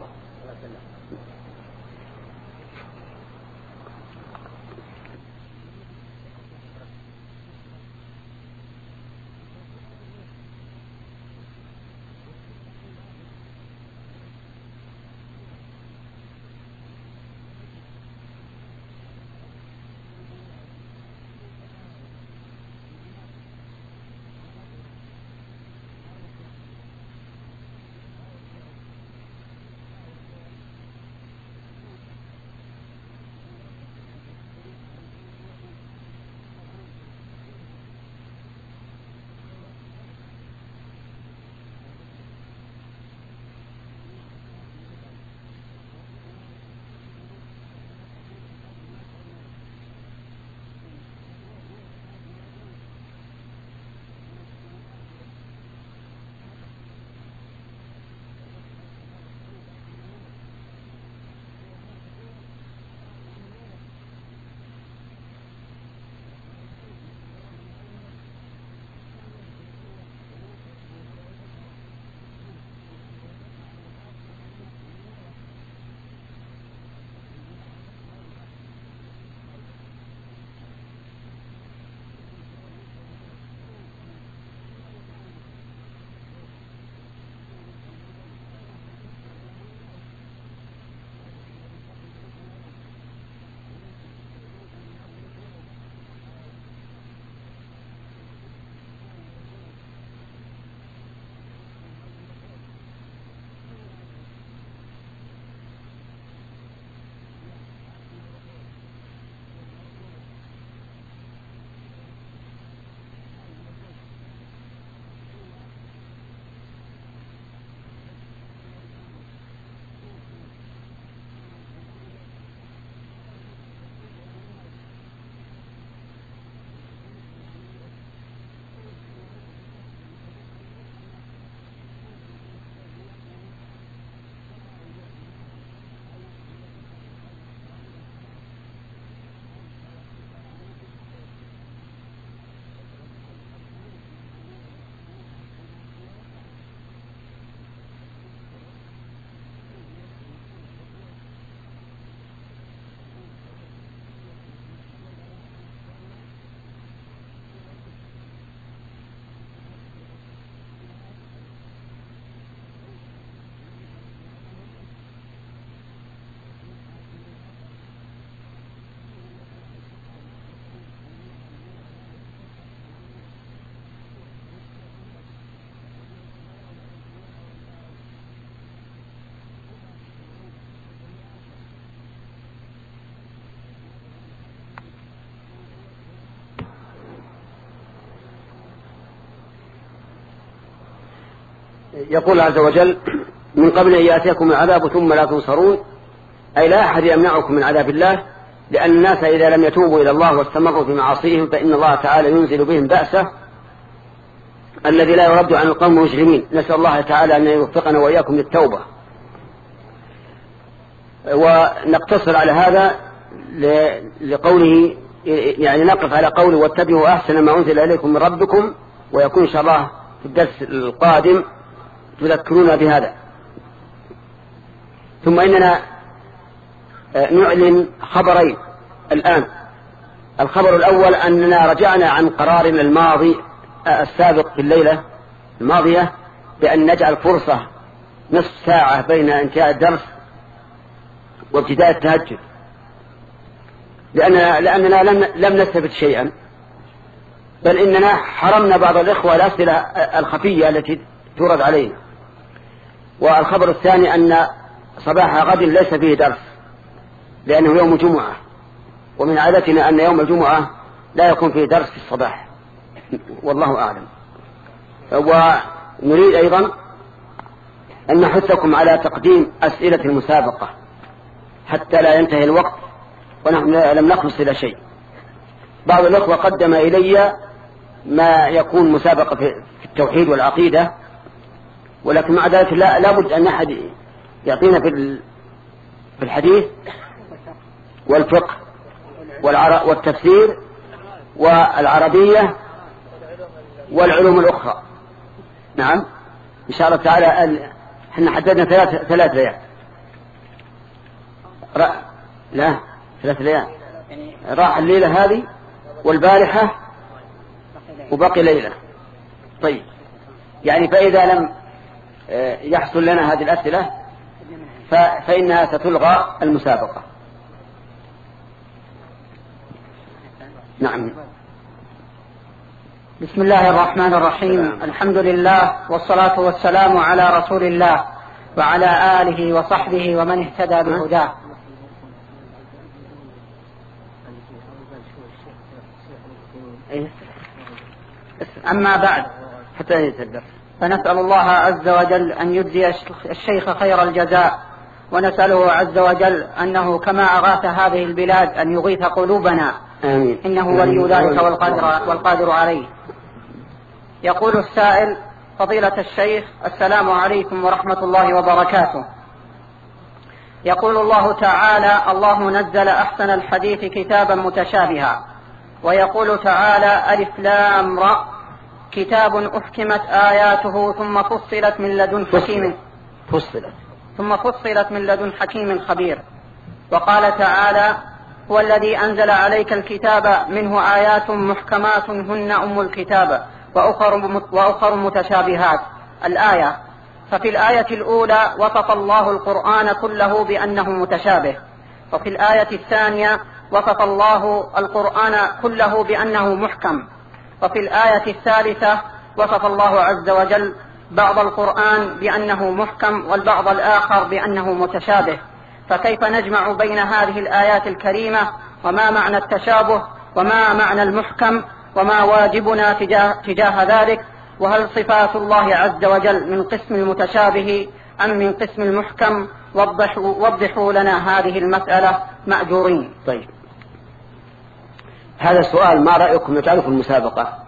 يقول عز وجل من قبل أن يأتيكم العذاب ثم لا تنصرون، أي لا أحد يمنعكم من عذاب الله، لأن الناس إذا لم يتوبوا إلى الله واستمروا في معاصيهم فإن الله تعالى ينزل بهم بأسه الذي لا يرد عن القوم المجرمين. نسأل الله تعالى أن يوفقنا وإياكم للتوبة. ونقتصر على هذا لقوله، يعني نقف على قوله واتبعوا أحسن ما أنزل إليكم من ربكم، ويكون إن شاء الله في الدرس القادم تذكرونا بهذا. ثم إننا نعلن خبرين الآن. الخبر الأول أننا رجعنا عن قرارنا الماضي السابق في الليلة الماضية بأن نجعل فرصة نصف ساعة بين انتهاء الدرس وابتداء التهجد، لأننا, لأننا لم, لم نستفد شيئا، بل إننا حرمنا بعض الإخوة الأسئلة الخفية التي تورد علينا. والخبر الثاني أن صباح غد ليس فيه درس لأنه يوم جمعة، ومن عادتنا أن يوم الجمعة لا يكون فيه درس في الصباح، والله أعلم. ونريد أيضا أن نحثكم على تقديم أسئلة المسابقة حتى لا ينتهي الوقت ونحن لم نخلص إلى شيء. بعض الأخوة قدم إلي ما يكون مسابقة في التوحيد والعقيدة، ولكن مع ذلك لا لابد أن أحد يعطينا في في الحديث والفقه والتفسير والعربية والعلوم الأخرى. نعم إن شاء الله تعالى. احنا حددنا ثلاث ثلاث ليال. لا ثلاث ليال، راح الليلة هذه والبارحة وبقي ليلة. طيب يعني فإذا لم يحصل لنا هذه الأسئلة فإنها ستلغى المسابقة. نعم. بسم الله الرحمن الرحيم. الحمد لله والصلاة والسلام على رسول الله وعلى آله وصحبه ومن اهتدى بهداه. أما بعد، حتى يتدر فنسأل الله عز وجل أن يجزي الشيخ خير الجزاء، ونسأله عز وجل أنه كما أغاث هذه البلاد أن يغيث قلوبنا. آمين. إنه ولي ذلك والقادر, والقادر عليه. يقول السائل: فضيلة الشيخ، السلام عليكم ورحمة الله وبركاته. يقول الله تعالى: الله نزل أحسن الحديث كتابا متشابها. ويقول تعالى: ألف لام را كتاب أحكمت آياته ثم فصلت من لدن حكيم فصلت ثم فصلت من لدن حكيم خبير. وقال تعالى: هو الذي أنزل عليك الكتاب منه آيات محكمات هن أم الكتاب وأخر, وأخر متشابهات. الآية. ففي الآية الأولى وصف الله القرآن كله بأنه متشابه، وفي الآية الثانية وصف الله القرآن كله بأنه محكم، وفي الآية الثالثة وصف الله عز وجل بعض القرآن بأنه محكم والبعض الآخر بأنه متشابه. فكيف نجمع بين هذه الآيات الكريمة؟ وما معنى التشابه؟ وما معنى المحكم؟ وما واجبنا تجاه, تجاه ذلك؟ وهل صفات الله عز وجل من قسم المتشابه أم من قسم المحكم؟ وضحوا, وضحوا لنا هذه المسألة مأجورين. طيب، هذا السؤال ما رأيكم نجعله في المسابقة؟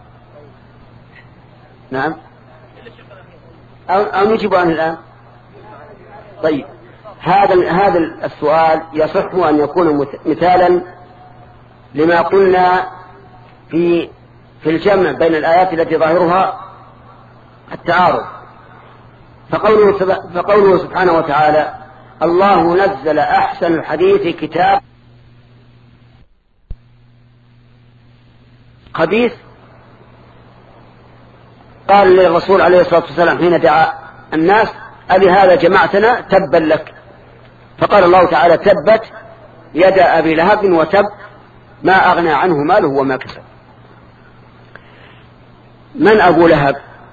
نعم، أو, أو نجيب عنه الآن؟ طيب، هذا هذا السؤال يصح أن يكون مثالا لما قلنا في في الجمع بين الآيات التي ظاهرها التعارض. فقوله, فقوله سبحانه وتعالى: الله نزل أحسن الحديث كتاب خبيث، قال للرسول عليه الصلاة والسلام حين دعا الناس: أبهذا جمعتنا؟ تبا لك. فقال الله تعالى: تبت يدا أبي لهب وتب ما أغنى عنه ماله وما كسب. من أبو لهب؟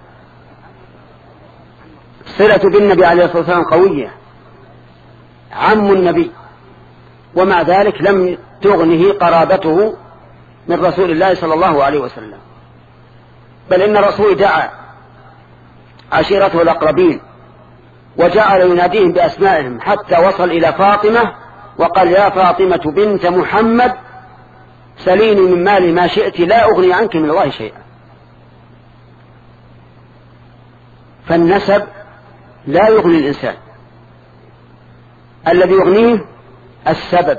صلة بالنبي عليه الصلاة والسلام قوية، عم النبي، ومع ذلك لم تغنه قرابته من رسول الله صلى الله عليه وسلم، بل إن الرسول دعا عشيرته الأقربين، وجعل يناديهم بأسمائهم حتى وصل إلى فاطمة وقال: يا فاطمة بنت محمد سليني من مالي ما شئت لا أغني عنك من الله شيئا. فالنسب لا يغني الإنسان، الذي يغنيه السبب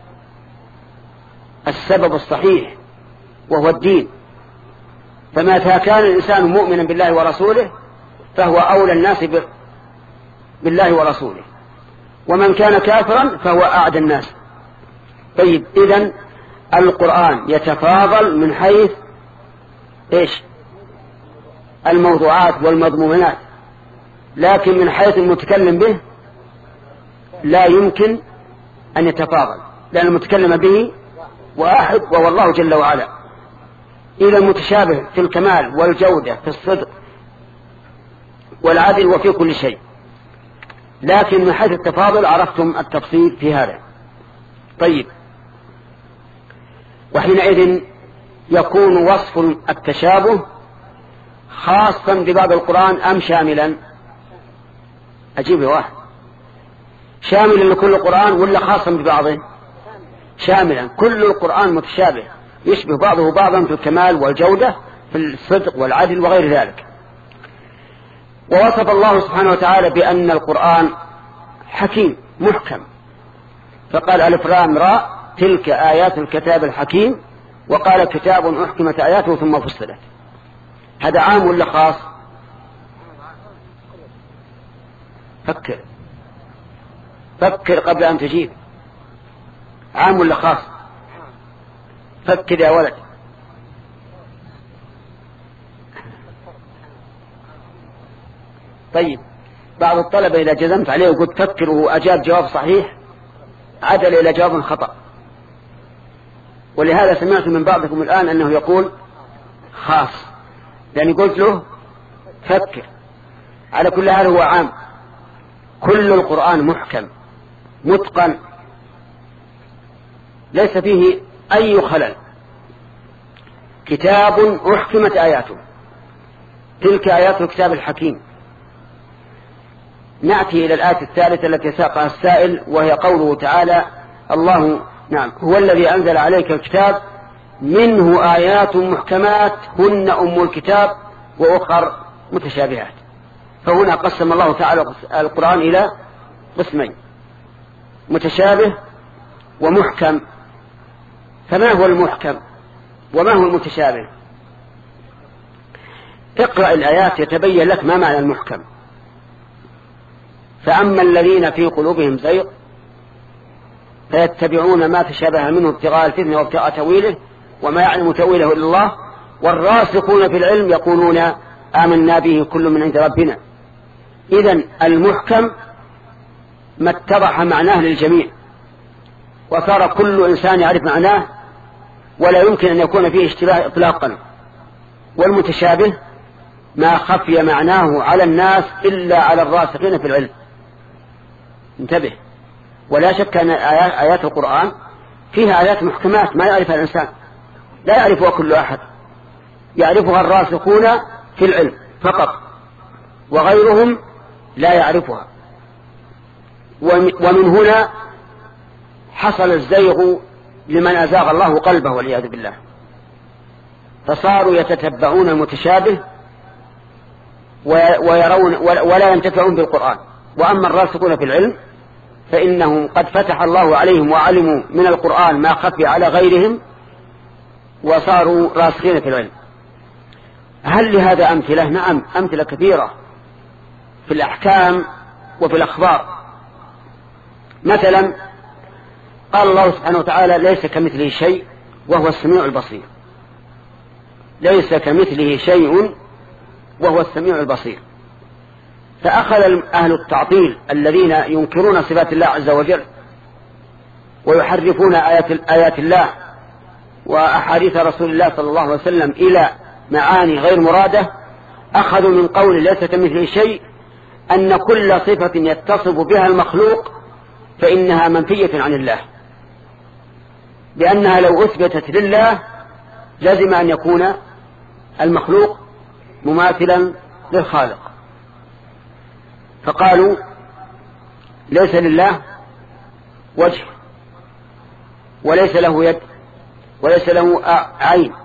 السبب الصحيح وهو الدين. فمتى كان الإنسان مؤمنا بالله ورسوله فهو أولى الناس بالله ورسوله، ومن كان كافرا فهو أعدى الناس. طيب، إذن القرآن يتفاضل من حيث إيش؟ الموضوعات والمضمونات، لكن من حيث المتكلم به لا يمكن أن يتفاضل، لأن المتكلم به واحد وهو الله جل وعلا. إذا متشابه في الكمال والجودة في الصدق والعدل وفي كل شيء، لكن من حيث التفاضل عرفتم التفصيل في هذا. طيب، وحينئذ يكون وصف التشابه خاصا ببعض القرآن أم شاملا؟ أجيب واحد، شاملا لكل القرآن ولا خاصا ببعضه؟ شاملا، كل القرآن متشابه يشبه بعضه بعضا في الكمال والجودة في الصدق والعدل وغير ذلك. ووصف الله سبحانه وتعالى بأن القرآن حكيم محكم، فقال: ألف لام راء تلك آيات الكتاب الحكيم، وقال: كتاب أحكمت آياته ثم فصلت. هذا عام ولا خاص؟ فكر فكر قبل أن تجيب، عام ولا خاص؟ فكر يا ولد. طيب، بعض الطلبة إذا جزمت عليه وقلت فكر وهو أجاب جواب صحيح عدل إلى جواب خطأ، ولهذا سمعت من بعضكم الآن أنه يقول خاص، لأني قلت له فكر. على كل هذا هو عام، كل القرآن محكم متقن ليس فيه أي خلل، كتاب أحكمت آياته، تلك آيات الكتاب الحكيم. نأتي إلى الآية الثالثة التي ساقها السائل، وهي قوله تعالى: الله نعم هو الذي أنزل عليك الكتاب منه آيات محكمات هن أم الكتاب وأخر متشابهات. فهنا قسم الله تعالى القرآن إلى قسمين: متشابه ومحكم. فما هو المحكم وما هو المتشابه؟ اقرأ الآيات يتبين لك ما معنى المحكم. فأما الذين في قلوبهم زيغ فيتبعون ما تشابه منه ابتغاء الفتنة وابتغاء تأويله وما يعلم تأويله إلا الله والراسخون في العلم يقولون آمنا به كل من عند ربنا. إذن المحكم ما اتضح معناه للجميع وصار كل إنسان يعرف معناه ولا يمكن أن يكون فيه اشتباه إطلاقا. والمتشابه ما خفي معناه على الناس إلا على الراسخين في العلم. انتبه، ولا شك أن آيات القرآن فيها آيات محكمات ما يعرفها الإنسان، لا يعرفها كل أحد، يعرفها الراسخون في العلم فقط، وغيرهم لا يعرفها. ومن هنا حصل الزيغ لمن أزاغ الله قلبه والعياذ بالله، فصاروا يتتبعون المتشابه ويرون ولا ينتفعون بالقرآن. وأما الراسخون في العلم فإنهم قد فتح الله عليهم وعلموا من القرآن ما خفي على غيرهم وصاروا راسخين في العلم. هل لهذا أمثلة؟ نعم، أمثلة كثيرة في الأحكام وفي الأخبار. مثلا قال الله سبحانه وتعالى: ليس كمثله شيء وهو السميع البصير. ليس كمثله شيء وهو السميع البصير. فأخذ أهل التعطيل الذين ينكرون صفات الله عز وجل ويحرفون آيات, آيات الله وأحاديث رسول الله صلى الله عليه وسلم إلى معاني غير مرادة، أخذوا من قول ليس كمثله شيء أن كل صفة يتصف بها المخلوق فإنها منفية عن الله، لأنها لو أثبتت لله لازم أن يكون المخلوق مماثلا للخالق. فقالوا ليس لله وجه وليس له يد وليس له عين،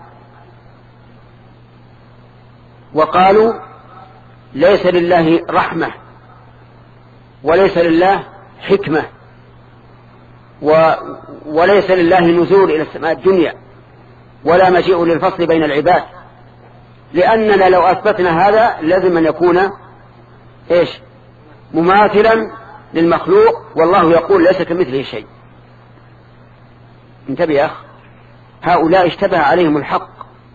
وقالوا ليس لله رحمة وليس لله حكمة و وليس لله نزول إلى السماء الدنيا ولا مجيء للفصل بين العباد، لأننا لو أثبتنا هذا لازم أن يكون إيش مماثلا للمخلوق، والله يقول ليس كمثله شيء. انتبه يا أخ، هؤلاء اشتبه عليهم الحق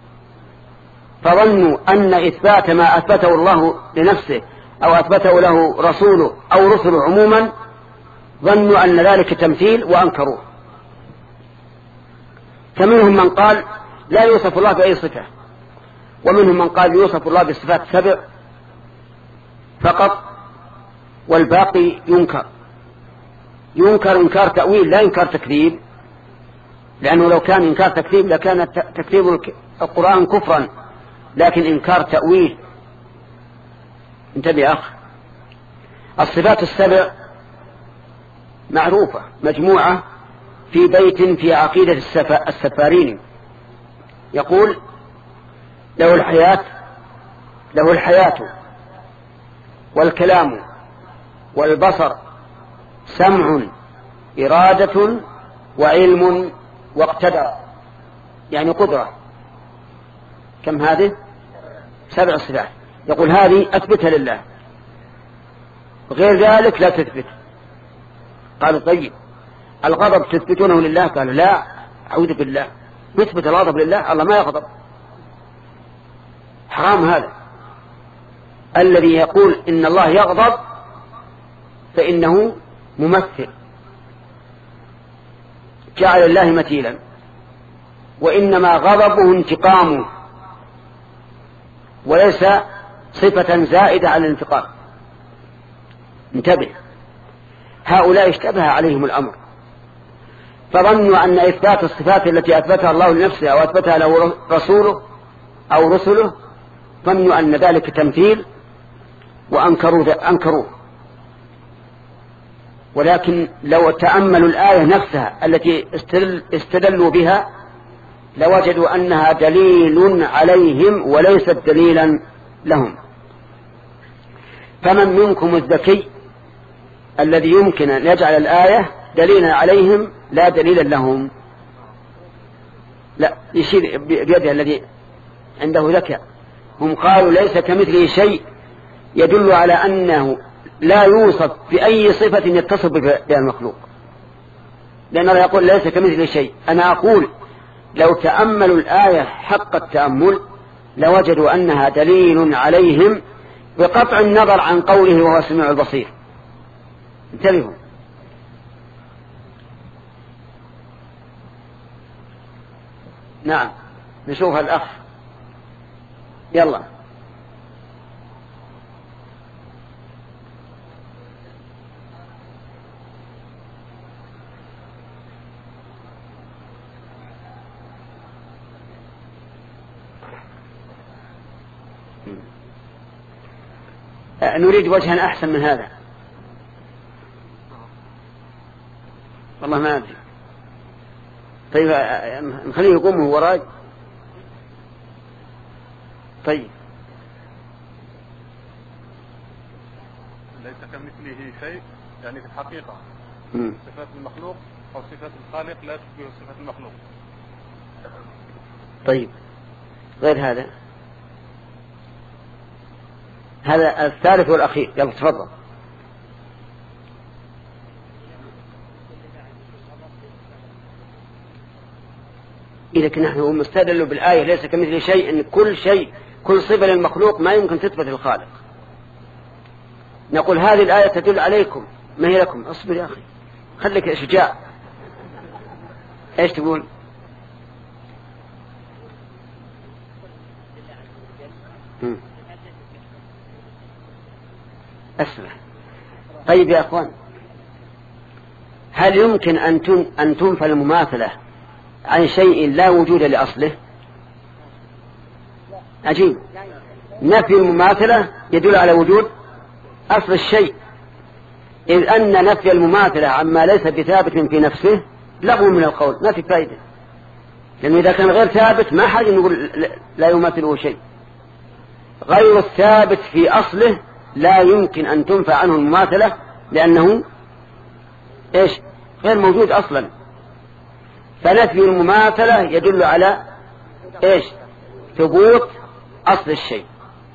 فظنوا أن إثبات ما أثبته الله لنفسه أو أثبته له رسوله أو رسله عموما ظنوا أن ذلك تمثيل وأنكروه. فمنهم من قال لا يوصف الله بأي صفة، ومنهم من قال يوصف الله بالصفات السبع فقط والباقي ينكر. ينكر إنكار تأويل لا إنكار تكذيب، لأنه لو كان إنكار تكذيب لكان تكذيب القرآن كفرا، لكن إنكار تأويل. انتبه يا أخ، الصفات السبع معروفة مجموعة في بيت في عقيدة السفارين، يقول له الحياة له الحياة والكلام والبصر سمع إرادة وعلم واقتدر، يعني قدرة. كم هذه؟ سبع صفات. يقول هذه أثبتها لله، غير ذلك لا تثبت. قالوا طيب الغضب تثبتونه لله؟ قالوا لا، أعوذ بالله، نثبت الغضب لله؟ الله ما يغضب، حرام هذا. الذي يقول إن الله يغضب فإنه ممثل، جعل الله مثيلا، وإنما غضبه انتقامه وليس صفة زائدة على الانتقام. انتبه، هؤلاء اشتبه عليهم الأمر فظنوا أن إثبات الصفات التي أثبتها الله لنفسه أو أثبتها له رسوله أو رسله ظنوا أن ذلك تمثيل وأنكروا أنكروه. ولكن لو تأملوا الآية نفسها التي استدلوا بها لوجدوا أنها دليل عليهم وليست دليلا لهم. فمن منكم الذكي الذي يمكن أن يجعل الآية دليلا عليهم لا دليلا لهم؟ لا، يشير بيده الذي عنده ذكاء. هم قالوا ليس كمثله شيء يدل على أنه لا يوصف بأي صفة يتصف بها المخلوق، لأنه يقول ليس كمثله شيء. أنا أقول لو تأملوا الآية حق التأمل لوجدوا أنها دليل عليهم بقطع النظر عن قوله وهو السميع البصير. انتبهوا. نعم، نشوف الأخ، يلا. نريد وجها أحسن من هذا. والله ما أدري. طيب نخليه يقوم هو وراي. طيب ليس كمثله شيء، يعني في الحقيقة م. صفات المخلوق أو صفات الخالق لا تشبه صفات المخلوق. طيب غير هذا، هذا الثالث والأخير. يلا تفضل. إذا كنا نحن مستدلوا بالآية ليس كمثل شيء، إن كل شيء كل صفة للمخلوق ما يمكن تثبت للخالق، نقول هذه الآية تدل عليكم ما هي لكم. اصبر يا أخي، خليك شجاع. ايش تقول؟ اسمع. طيب يا أخوان، هل يمكن أن تنفى المماثلة عن شيء لا وجود لأصله؟ عجيب، نفي المماثلة يدل على وجود أصل الشيء، إذ أن نفي المماثلة عما ليس بثابت في نفسه لغو من القول، ما في فائدة، لأنه إذا كان غير ثابت ما حاجة نقول لا يماثله شيء. غير الثابت في أصله لا يمكن أن تنفع عنه المماثلة، لأنه إيش؟ غير موجود أصلا. فنفي المماثلة يدل على إيش؟ ثبوت أصل الشيء.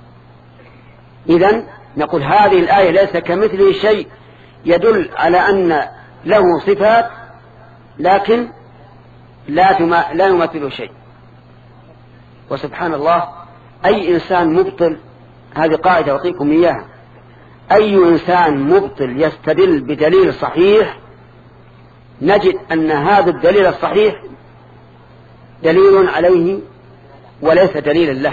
إذن نقول هذه الآية ليس كمثله شيء يدل على أن له صفات لكن لا لا يمثل شيء. وسبحان الله، أي إنسان مبطل، هذه قاعدة أعطيكم إياها، أي إنسان مبطل يستدل بدليل صحيح نجد أن هذا الدليل الصحيح دليل عليه وليس دليلا له.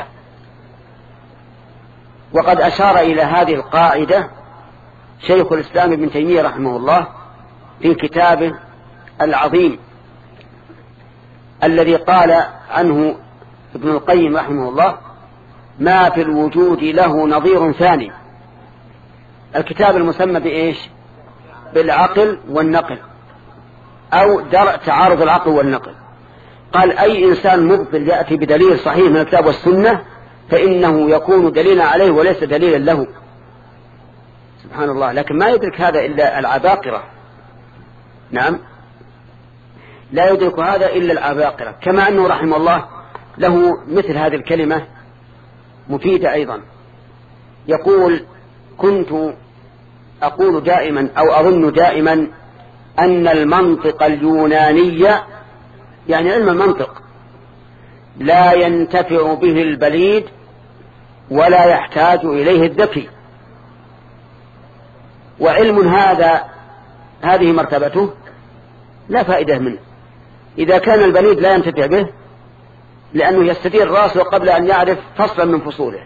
وقد أشار إلى هذه القاعدة شيخ الإسلام ابن تيمية رحمه الله في كتابه العظيم الذي قال عنه ابن القيم رحمه الله: ما في الوجود له نظير ثاني. الكتاب المسمى بإيش؟ بالعقل والنقل، أو درء تعارض العقل والنقل. قال أي إنسان مبطل يأتي بدليل صحيح من الكتاب والسنة فإنه يكون دليلا عليه وليس دليلا له. سبحان الله، لكن ما يدرك هذا إلا العباقرة. نعم، لا يدرك هذا إلا العباقرة. كما أنه رحمه الله له مثل هذه الكلمة مفيدة أيضا، يقول: كنت أقول دائما أو أظن دائما أن المنطق اليوناني، يعني علم المنطق، لا ينتفع به البليد ولا يحتاج إليه الذكي. وعلم هذا هذه مرتبته لا فائدة منه إذا كان البليد لا ينتفع به، لأنه يستدير راسه قبل أن يعرف فصلا من فصوله،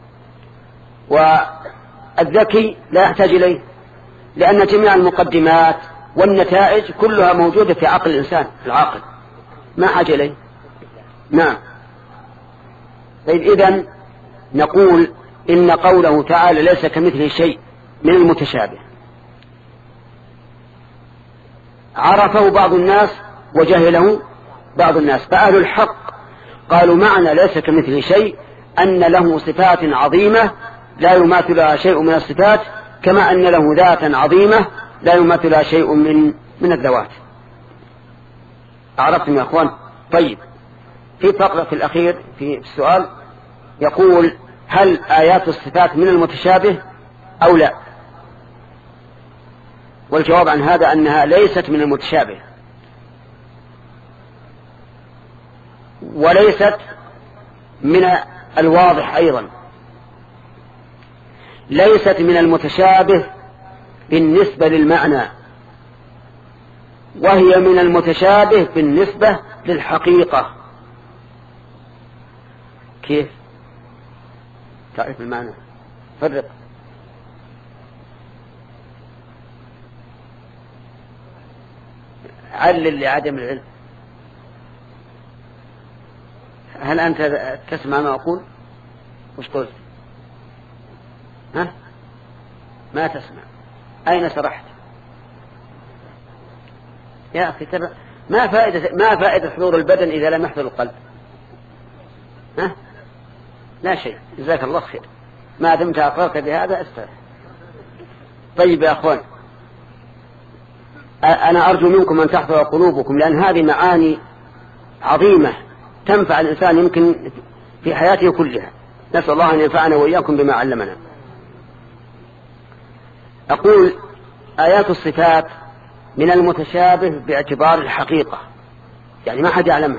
والذكي لا يحتاج إليه لأن جميع المقدمات والنتائج كلها موجودة في عقل الإنسان العاقل، ما حاجة إليه. نعم. طيب، إذن نقول إن قوله تعالى ليس كمثله شيء من المتشابه عرفه بعض الناس وجهله بعض الناس. فأهل الحق قالوا معنى ليس كمثله شيء أن له صفات عظيمة لا يماثلها شيء من الصفات، كما أن له ذاتا عظيمة لا يماثلها شيء من من الذوات. أعرفتم يا أخوان؟ طيب، في فقرة في الأخير في السؤال يقول: هل آيات الصفات من المتشابه أو لا؟ والجواب عن هذا أنها ليست من المتشابه وليست من الواضح أيضا. ليست من المتشابه بالنسبة للمعنى، وهي من المتشابه بالنسبة للحقيقة. كيف تعرف المعنى؟ فرق. علل لعدم العلم. هل أنت تسمع ما أقول؟ وش قلت؟ ها؟ ما تسمع. أين سرحت؟ يا أخي ترى ما فائدة ما فائدة حضور البدن إذا لم يحضر القلب؟ ها؟ لا شيء. جزاك الله خير، ما دمت أقررت بهذا استرح. طيب يا أخوان، أنا أرجو منكم أن تحضر قلوبكم، لأن هذه معاني عظيمة تنفع الإنسان يمكن في حياته كلها. نسأل الله أن ينفعنا وإياكم بما علمنا. أقول: آيات الصفات من المتشابه باعتبار الحقيقة، يعني ما حد يعلمها،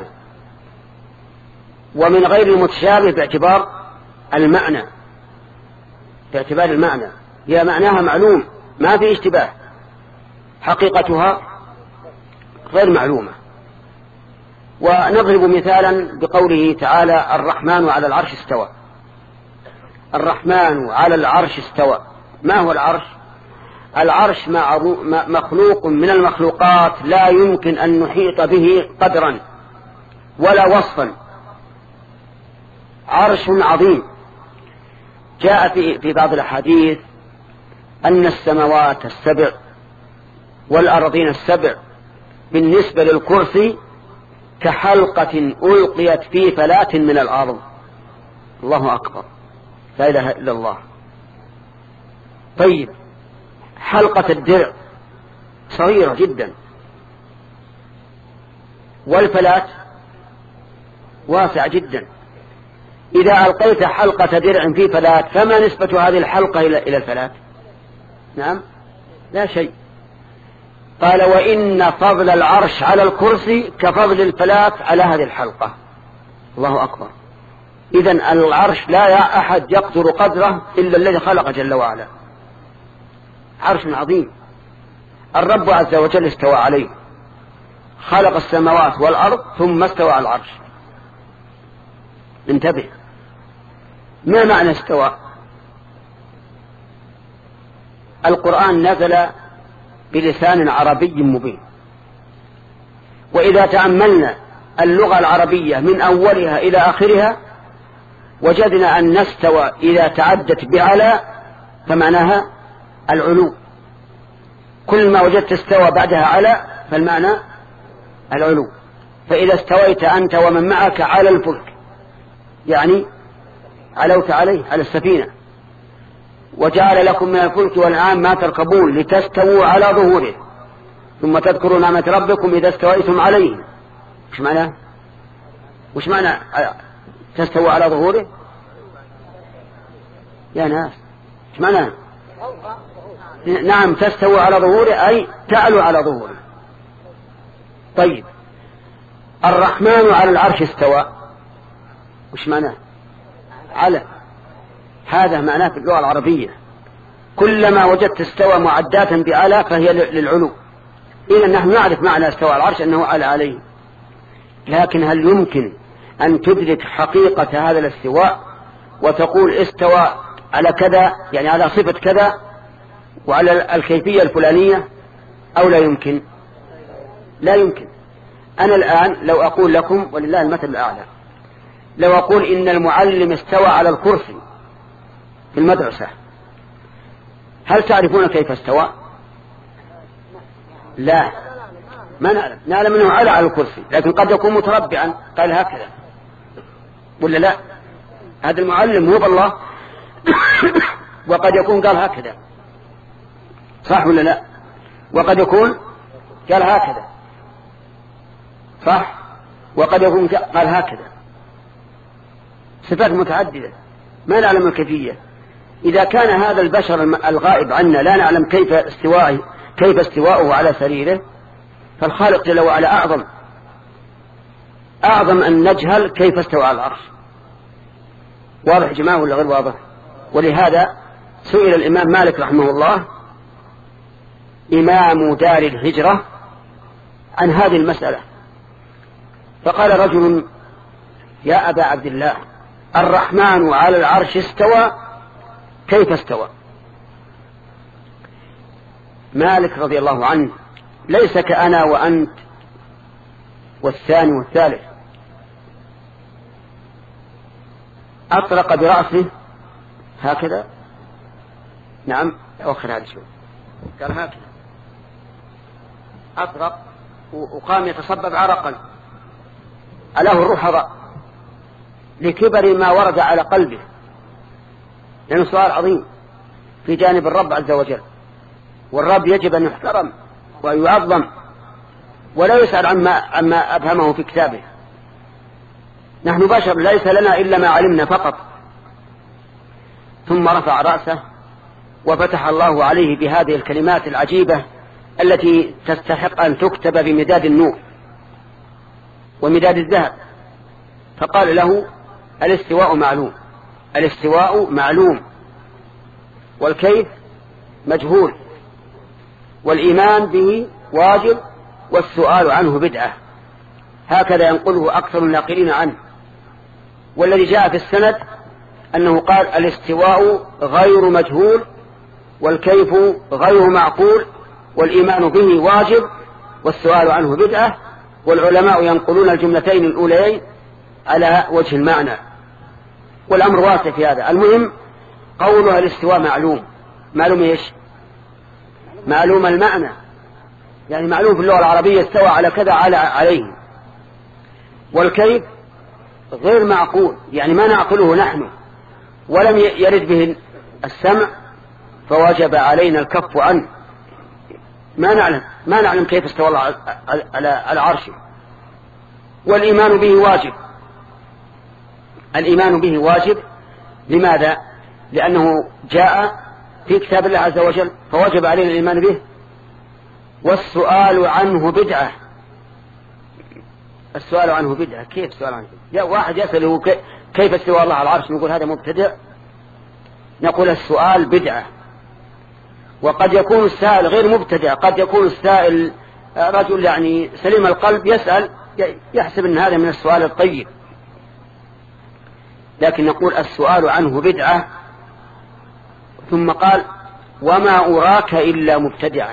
ومن غير المتشابه باعتبار المعنى، باعتبار المعنى هي معناها معلوم ما في اشتباه، حقيقتها غير معلومة. ونضرب مثالا بقوله تعالى: الرحمن على العرش استوى. الرحمن على العرش استوى. ما هو العرش؟ العرش مخلوق من المخلوقات لا يمكن أن نحيط به قدرا ولا وصفا. عرش عظيم. جاء في في بعض الأحاديث أن السماوات السبع والأرضين السبع بالنسبة للكرسي كحلقة ألقيت في فلاة من الأرض. الله أكبر، لا إله إلا الله. طيب، حلقة الدرع صغيرة جدا، والفلاة واسعة جدا. إذا ألقيت حلقة درع في فلاة فما نسبة هذه الحلقة إلى الفلاة؟ نعم، لا شيء. قال وإن فضل العرش على الكرسي كفضل الفلاة على هذه الحلقة. الله أكبر. إذن العرش لا أحد يقدر قدره إلا الذي خلق جل وعلا. عرش عظيم، الرب عز وجل استوى عليه، خلق السماوات والأرض ثم استوى على العرش. انتبه، ما معنى استوى؟ القرآن نزل بلسان عربي مبين، وإذا تأملنا اللغة العربية من أولها إلى آخرها وجدنا أن استوى إذا تعدت بعلى فمعناها العلو. كل ما وجدت استوى بعدها على فالمعنى العلو. فإذا استويت أنت ومن معك على الفلك يعني علوت عليه، على السفينة. وجعل لكم من الفلك والأنعام ما تركبون لتستووا على ظهوره ثم تذكروا نعمة ربكم إذا استويتم عليه. وش معنى وش معنى تستووا على ظهوره يا ناس؟ وش معنى؟ نعم، تستووا على ظهوره أي تعلوا على ظهوره. طيب، الرحمن على العرش استوى، وش معناه؟ على. هذا معناه في اللغة العربية، كلما وجدت استوى معداتا بعلى فهي للعلو. إذا نحن نعرف معنى استوى العرش أنه على عليه، لكن هل يمكن أن تدرك حقيقة هذا الاستواء وتقول استوى على كذا يعني على صفة كذا وعلى الكيفية الفلانية، أو لا يمكن؟ لا يمكن. أنا الآن لو أقول لكم ولله المثل الأعلى، لو أقول إن المعلم استوى على الكرسي في المدرسة، هل تعرفون كيف استوى؟ لا، ما نعلم. نعلم أنه على على الكرسي، لكن قد يكون متربعا قال هكذا، ولا لا؟ هذا المعلم هو بالله وقد يكون قال هكذا، صح ولا لا؟ وقد يكون قال هكذا، صح؟ وقد يكون قال هكذا. صفات متعددة ما نعلم الكيفية. إذا كان هذا البشر الغائب عنا لا نعلم كيف استواءه كيف استواءه على سريره، فالخالق جل وعلا أعظم أعظم أن نجهل كيف استوى على العرش. واضح جماعة ولا غير واضح؟ ولهذا سئل الإمام مالك رحمه الله إمام دار الهجرة عن هذه المسألة، فقال رجل يا أبا عبد الله الرحمن على العرش استوى، كيف استوى؟ مالك رضي الله عنه ليس كأنا وأنت والثاني والثالث، أطرق برأسه هكذا، نعم أوخر هذا شوي، قال هكذا، أطرق وقام يتصبب عرقا ألاه الرحضة لكبر ما ورد على قلبه، لأنه سؤال عظيم في جانب الرب عز وجل، والرب يجب أن يحترم ويعظم ولا يسأل عما, عما أفهمه في كتابه. نحن بشر ليس لنا إلا ما علمنا فقط. ثم رفع رأسه وفتح الله عليه بهذه الكلمات العجيبة التي تستحق أن تكتب بمداد النور ومداد الذهب، فقال له الاستواء معلوم، الاستواء معلوم والكيف مجهول، والإيمان به واجب والسؤال عنه بدعة. هكذا ينقله أكثر الناقلين عنه. والذي جاء في السند أنه قال الاستواء غير مجهول والكيف غير معقول والإيمان به واجب والسؤال عنه بدعة. والعلماء ينقلون الجملتين الأوليين على وجه المعنى، والأمر واسع في هذا. المهم قولها الاستواء معلوم. معلوم إيش؟ معلوم المعنى، يعني معلوم في اللغة العربية استوى على كذا على عليه. والكيف غير معقول، يعني ما نعقله نحن ولم يرد به السمع، فوجب علينا الكف عنه. ما نعلم ما نعلم كيف استوى الله على عرشه. والإيمان به واجب، الإيمان به واجب. لماذا؟ لأنه جاء في كتاب الله عز وجل، فوجب علينا الإيمان به. والسؤال عنه بدعة. السؤال عنه بدعة، كيف السؤال عنه؟ جاء واحد يسأله كيف استوى الله على العرش، نقول هذا مبتدع. نقول السؤال بدعة. وقد يكون السائل غير مبتدع، قد يكون السائل رجل يعني سليم القلب يسأل يحسب أن هذا من السؤال الطيب، لكن نقول السؤال عنه بدعة. ثم قال وما أراك إلا مبتدعا.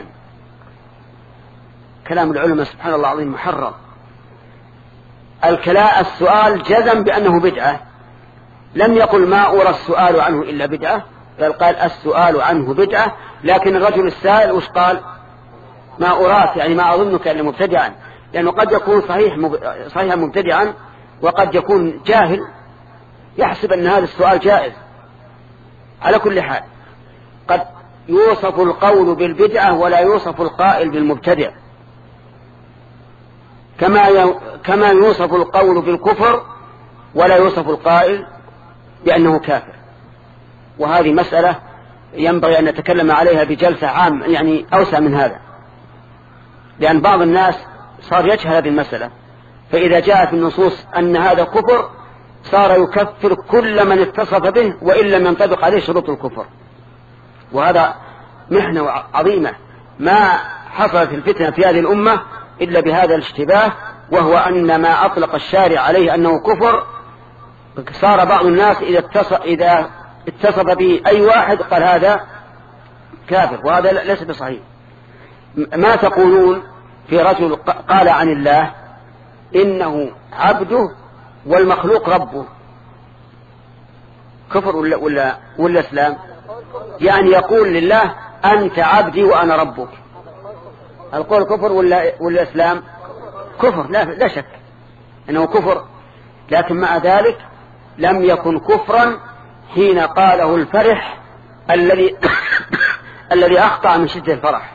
كلام العلماء سبحان الله العظيم محرم. الكلاء السؤال جزم بأنه بدعة، لم يقل ما أرى السؤال عنه إلا بدعة، بل قال السؤال عنه بدعة. لكن الرجل السائل وش قال؟ ما أراك، يعني ما أظنك إلا مبتدعا، لأنه قد يكون صحيح صحيحا مبتدعا، وقد يكون جاهل يحسب أن هذا السؤال جائز. على كل حال قد يوصف القول بالبدعة ولا يوصف القائل بالمبتدع، كما كما يوصف القول بالكفر ولا يوصف القائل بأنه كافر. وهذه مسألة ينبغي أن نتكلم عليها بجلسة عام يعني أوسع من هذا، لأن بعض الناس صار يجهل هذه المسألة، فإذا جاءت النصوص أن هذا كفر صار يكفر كل من اتصف به وإن لم ينطبق عليه شروط الكفر. وهذا محنة عظيمة ما حصلت الفتنة في هذه الأمة إلا بهذا الاشتباه، وهو أن ما أطلق الشارع عليه أنه كفر صار بعض الناس إذا اتصف, إذا اتصف به أي واحد قال هذا كافر، وهذا ليس بصحيح. ما تقولون في رجل قال عن الله إنه عبده والمخلوق ربه؟ كفر ولا, ولا, ولا إسلام؟ يعني يقول لله أنت عبدي وأنا ربك، القول كفر ولا, ولا إسلام؟ كفر لا, لا شك أنه كفر، لكن مع ذلك لم يكن كفرا حين قاله الفرح الذي الذي أخطأ من شدة الفرح.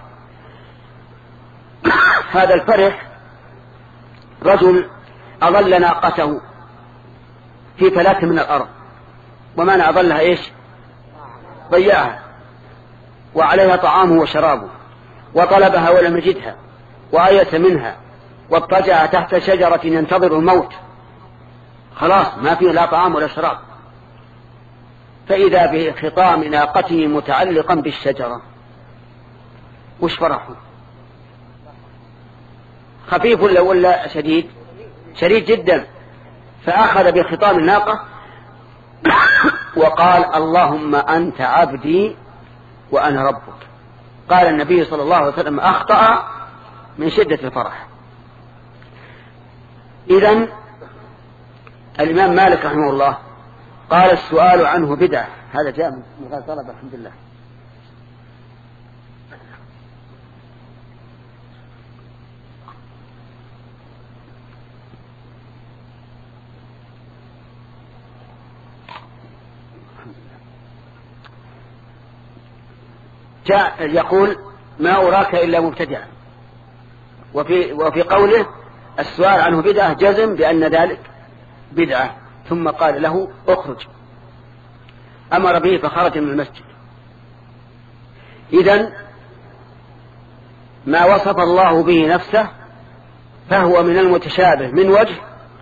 هذا الفرح رجل أظل ناقته في فلاة من الأرض، ومعنى أظلها إيش؟ ضيعها، وعليها طعامه وشرابه، وطلبها ولم يجدها، وآيس منها، واضطجع تحت شجرة ينتظر الموت، خلاص ما فيه لا طعام ولا شراب، فإذا بخطام ناقته متعلقا بالشجرة. وش فرحه؟ خفيف ولا, ولا شديد؟ شديد جدا. فأخذ بخطام الناقة وقال اللهم أنت عبدي وأنا ربك. قال النبي صلى الله عليه وسلم أخطأ من شدة الفرح. إذن الإمام مالك رحمه الله قال السؤال عنه بدعة. هذا جاء من غير طلب الحمد لله. جاء يقول ما أراك إلا مبتدعا، وفي, وفي قوله السؤال عنه بدعة جزم بأن ذلك بدعة. ثم قال له اخرج، أمر به فخرج من المسجد. إذن ما وصف الله به نفسه فهو من المتشابه من وجه،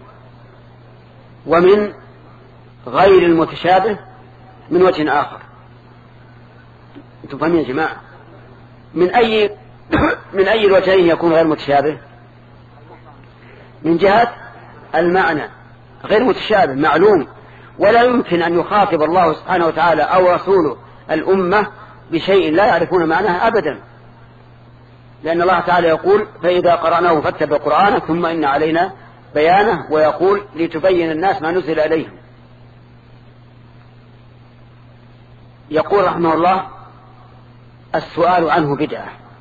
ومن غير المتشابه من وجه آخر. انتم فاهمين يا جماعة؟ من أي من أي الوجهين يكون غير متشابه؟ من جهة المعنى غير متشابه معلوم، ولا يمكن أن يخاطب الله سبحانه وتعالى أو رسوله الأمة بشيء لا يعرفون معناه أبدا، لأن الله تعالى يقول فإذا قرأناه فاتبع قرآنه ثم إن علينا بيانه، ويقول لتبين الناس ما نزل إليهم. يقول رحمه الله السؤال عنه بدعة.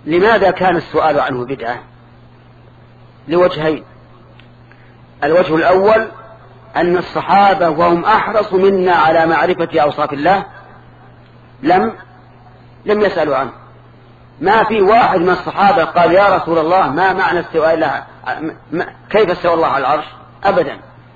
لماذا كان السؤال عنه بدعة؟ لوجهين. الوجه الأول أن الصحابة وهم أحرص منا على معرفة أوصاف الله لم لم يسألوا عنه. ما في واحد من الصحابة قال يا رسول الله ما معنى استواء الله، كيف استوى الله على العرش؟ أبدا.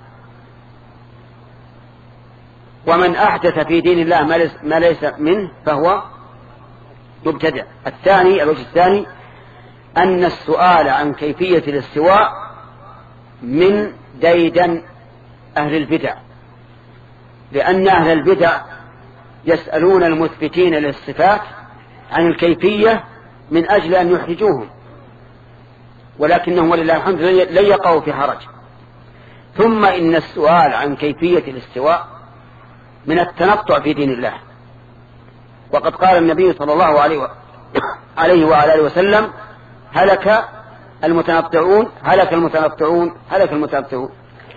ومن أحدث في دين الله ما ليس منه فهو مبتدع. الثاني الوجه الثاني أن السؤال عن كيفية الاستواء من ديدن أهل البدع، لأن أهل البدع يسألون المثبتين للصفات عن الكيفية من أجل أن يحرجوهم، ولكنهم ولله الحمد لن يقعوا في حرج. ثم إن السؤال عن كيفية الاستواء من التنطع في دين الله، وقد قال النبي صلى الله عليه عليه وعلى آله وسلم هلك المتنطعون هلك المتنطعون هلك المتنطعون.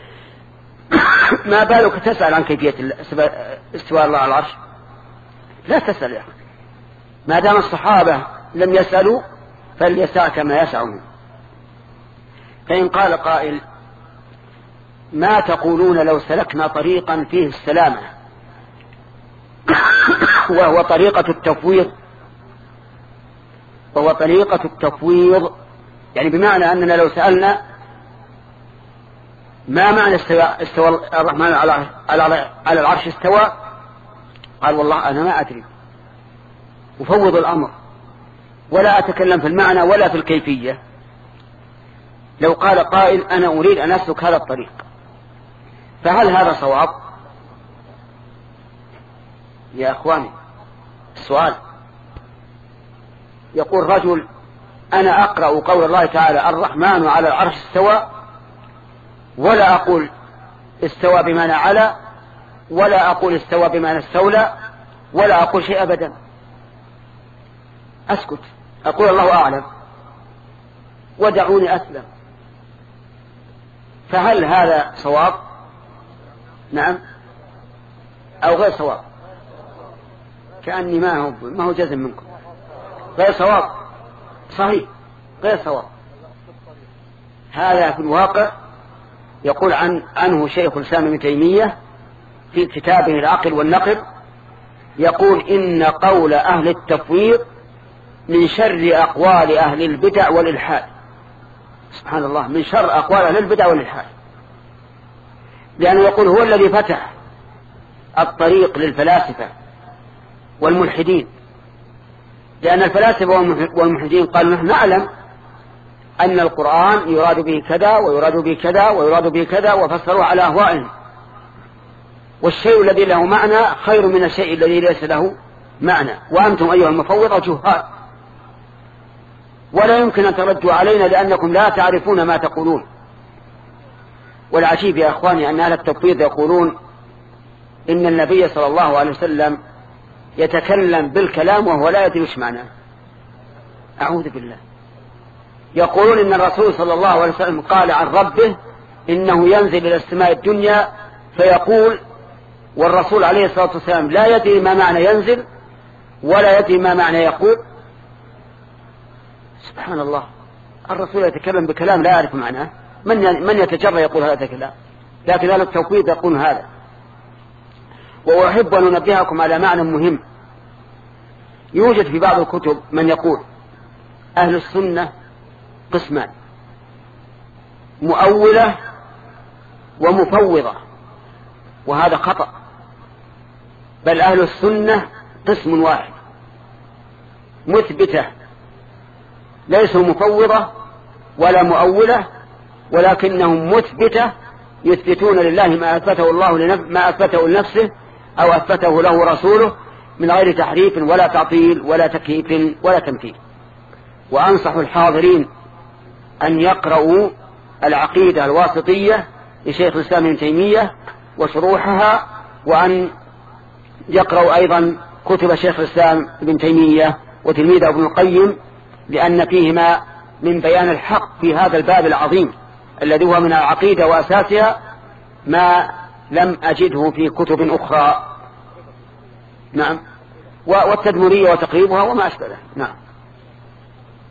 ما بالك تسأل عن كيفية استواء الله على العرش؟ لا تسأل يا أخي. ما دام الصحابة لم يسألوا فليسع كما يسعون. فإن قال قائل ما تقولون لو سلكنا طريقا فيه السلامة وهو طريقة التفويض وهو طريقة التفويض يعني بمعنى أننا لو سألنا ما معنى استوى, استوى الرحمن على العرش استوى، قال والله أنا ما أدري، أفوض الأمر ولا أتكلم في المعنى ولا في الكيفية. لو قال قائل أنا أريد أن أسلك هذا الطريق، فهل هذا صواب؟ يا أخواني السؤال، يقول رجل أنا أقرأ قول الله تعالى الرحمن على العرش استوى، ولا أقول استوى بمعنى على، ولا أقول استوى بمعنى استولى، ولا أقول شيء أبدا، أسكت أقول الله أعلم ودعوني أسلم. فهل هذا صواب؟ نعم أو غير صواب؟ كأني ما هو ما هو جزم منكم. غير صواب، صحيح غير صواب. هذا في الواقع يقول عن عنه شيخ الإسلام ابن تيمية في كتابه العقل والنقل، يقول إن قول أهل التفويض من شر أقوال أهل البدع والإلحاد. سبحان الله، من شر أقوال أهل البدع والإلحاد، لأنه يقول هو الذي فتح الطريق للفلاسفة والملحدين، لأن الفلاسفة والملحدين قالوا نحن نعلم أن القرآن يراد به كذا ويراد به كذا ويراد به كذا، وفسروا على أهوائهم، والشيء الذي له معنى خير من الشيء الذي ليس له معنى، وأنتم أيها المفوضة جهال ولا يمكن أن تردوا علينا لأنكم لا تعرفون ما تقولون. والعجيب يا أخواني أن أهل التفويض يقولون إن النبي صلى الله عليه وسلم يتكلم بالكلام وهو لا يدري ايش معناه. أعوذ بالله. يقولون إن الرسول صلى الله عليه وسلم قال عن ربه إنه ينزل إلى السماء الدنيا فيقول، والرسول عليه الصلاة والسلام لا يدري ما معنى ينزل ولا يدري ما معنى يقول. سبحان الله، الرسول يتكلم بكلام لا يعرف معناه، من من يتجرأ يقول هذا الكلام؟ لكن أهل التوحيد يقول هذا. وأحب أن أنبهكم على معنى مهم. يوجد في بعض الكتب من يقول أهل السنة قسمان، مؤولة ومفوضة، وهذا خطأ، بل أهل السنة قسم واحد، مثبتة، ليسوا مفوضة ولا مؤولة، ولكنهم مثبتة، يثبتون لله ما أثبته الله لنف... ما أثبته لنفسه أو أثبته له رسوله من غير تحريف ولا تعطيل ولا تكييف ولا تمثيل. وأنصح الحاضرين أن يقرأوا العقيدة الواسطية لشيخ الإسلام ابن تيمية وشروحها، وأن يقرأوا أيضا كتب شيخ الإسلام ابن تيمية وتلميذه ابن القيم، لأن فيهما من بيان الحق في هذا الباب العظيم الذي هو من العقيدة وأساسها ما لم أجده في كتب أخرى. نعم، والتدمرية وتقريبها وما أشبه. نعم.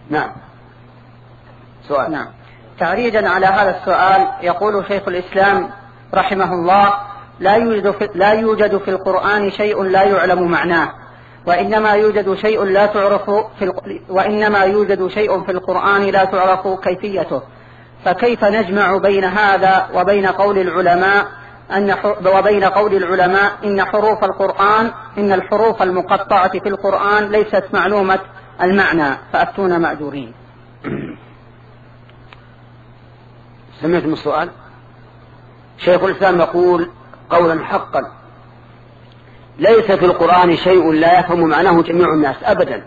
نعم. سؤال. نعم. تعريجا على هذا السؤال يقول شيخ الإسلام رحمه الله: لا يوجد في, لا يوجد في القرآن شيء لا يعلم معناه، وإنما يوجد شيء لا تعرف في وإنما يوجد شيء في القرآن لا تعرف كيفيته، فكيف نجمع بين هذا وبين قول العلماء أن وبين قول العلماء إن حروف القرآن إن الحروف المقطعة في القرآن ليست معلومة المعنى، فأفتونا مأجورين. سمعتم السؤال؟ شيخ الإسلام يقول قولا حقا: ليس في القرآن شيء لا يفهم معناه جميع الناس أبدا،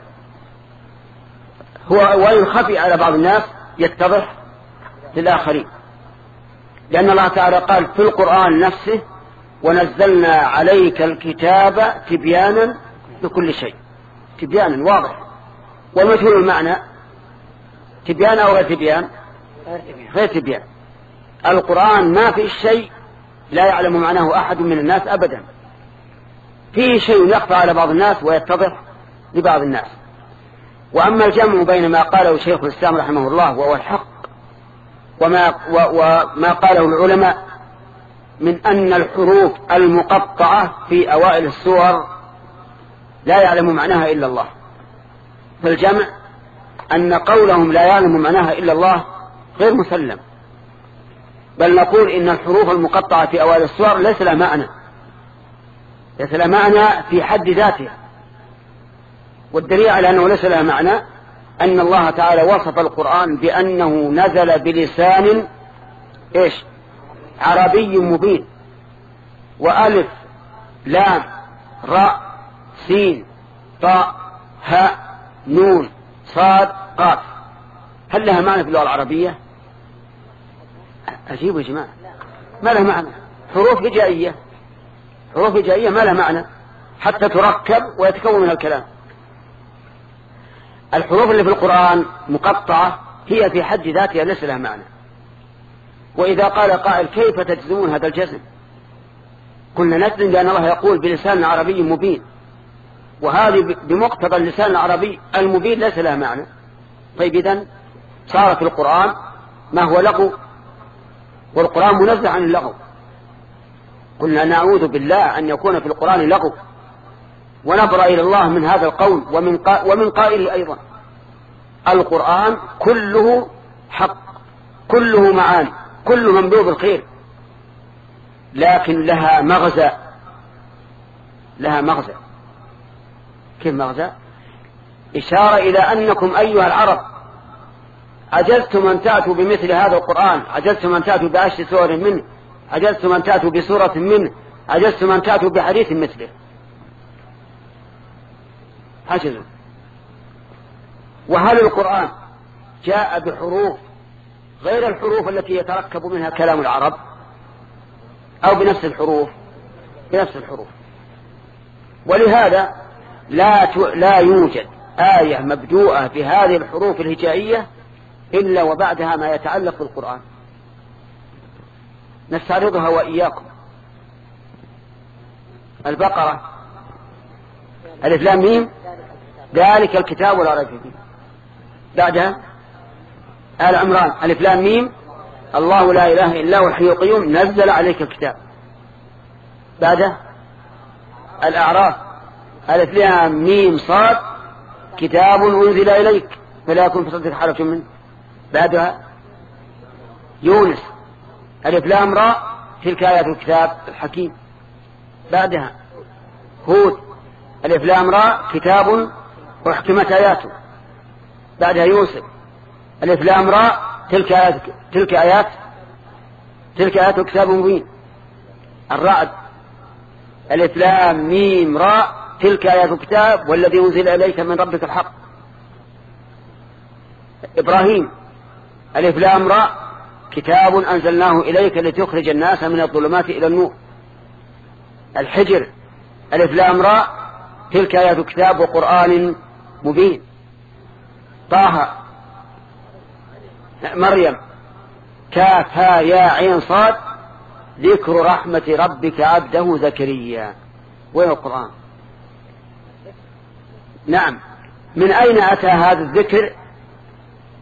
هو وإن خفي على بعض الناس يتضح للآخرين، لأن الله تعالى قال في القرآن نفسه: ونزلنا عليك الكتاب تبيانا لكل شيء. تبيانا واضح، ومجهول المعنى تبيان أو غير تبيان؟ غير تبيان. القرآن ما في شيء لا يعلم معناه أحد من الناس أبدا، فيه شيء يخفى على بعض الناس ويتضح لبعض الناس. وأما الجمع بين ما قاله شيخ الإسلام رحمه الله وهو الحق وما, وما قاله العلماء من أن الحروف المقطعة في أوائل السور لا يعلم معناها إلا الله، فالجمع أن قولهم لا يعلم معناها إلا الله غير مسلم، بل نقول إن الحروف المقطعة في أوائل السور ليس لها معنى، ليس لها معنى في حد ذاته. والدليل على أنه ليس لها معنى أن الله تعالى وصف القرآن بأنه نزل بلسان إيش؟ عربي مبين، وألف لام راء سين طاء هاء نون صاد قاف، هل لها معنى في اللغة العربية؟ عجيب يا جماعة، ما لها معنى. حروف هجائية، حروف هجائية ما لها معنى حتى تركب ويتكون منها الكلام. الحروف اللي في القرآن مقطعة هي في حد ذاتها ليس لها معنى. وإذا قال قائل: كيف تجزمون هذا الجزم؟ قلنا: نجزم لأن الله يقول بلسان عربي مبين، وهذه بمقتضى اللسان العربي المبين ليس لها معنى. طيب إذن صار في القرآن ما هو لغو، والقرآن منزه عن اللغو. قلنا: نعوذ بالله أن يكون في القرآن لغو، ونبرأ إلى الله من هذا القول ومن, قا ومن قائله أيضا. القرآن كله حق، كله معاني، كله مملوء بالخير، لكن لها مغزى. لها مغزى. كيف مغزى؟ إشارة إلى أنكم أيها العرب عجزتم أن تأتوا بمثل هذا القرآن، عجزتم أن تأتوا بعشر سور منه، عجزتم أن تأتوا بسورة منه، عجزتم أن تأتوا بحديث مثله. عجزوا. وهل القرآن جاء بحروف غير الحروف التي يتركب منها كلام العرب، أو بنفس الحروف؟ بنفس الحروف. ولهذا لا لا يوجد آية مبدوءة بهذه الحروف الهجائية إلا وبعدها ما يتعلق بالقرآن. نستعرضها وإياكم. البقرة ألف لام ميم ذلك الكتاب ولا ريب فيه. بعدها آل عمران ألف لام ميم الله لا إله إلا هو الحي القيوم نزل عليك الكتاب. بعدها الأعراف ألف لام ميم صاد كتاب أنزل إليك فلا يكن في صدرك حرج منه. بعدها يونس ألف لام راء تلك آيات الكتاب الحكيم. بعدها هود ألف لام راء كتاب أحكمت آياته. بعدها يوسف ألف لام راء تلك آيات تلك آيات تلك آيات الكتاب المبين. الرعد ألف لام ميم راء تلك آيات الكتاب والذي أنزل إليك من ربك الحق. إبراهيم ألف لام راء كتاب أنزلناه إليك لتخرج الناس من الظلمات إلى النور. الحجر ألف لام راء تلك آيات الكتاب وقرآن مبين. طه مريم كاف ها يا عين صاد ذكر رحمة ربك عبده زكريا. وين القرآن؟ نعم. من أين أتى هذا الذكر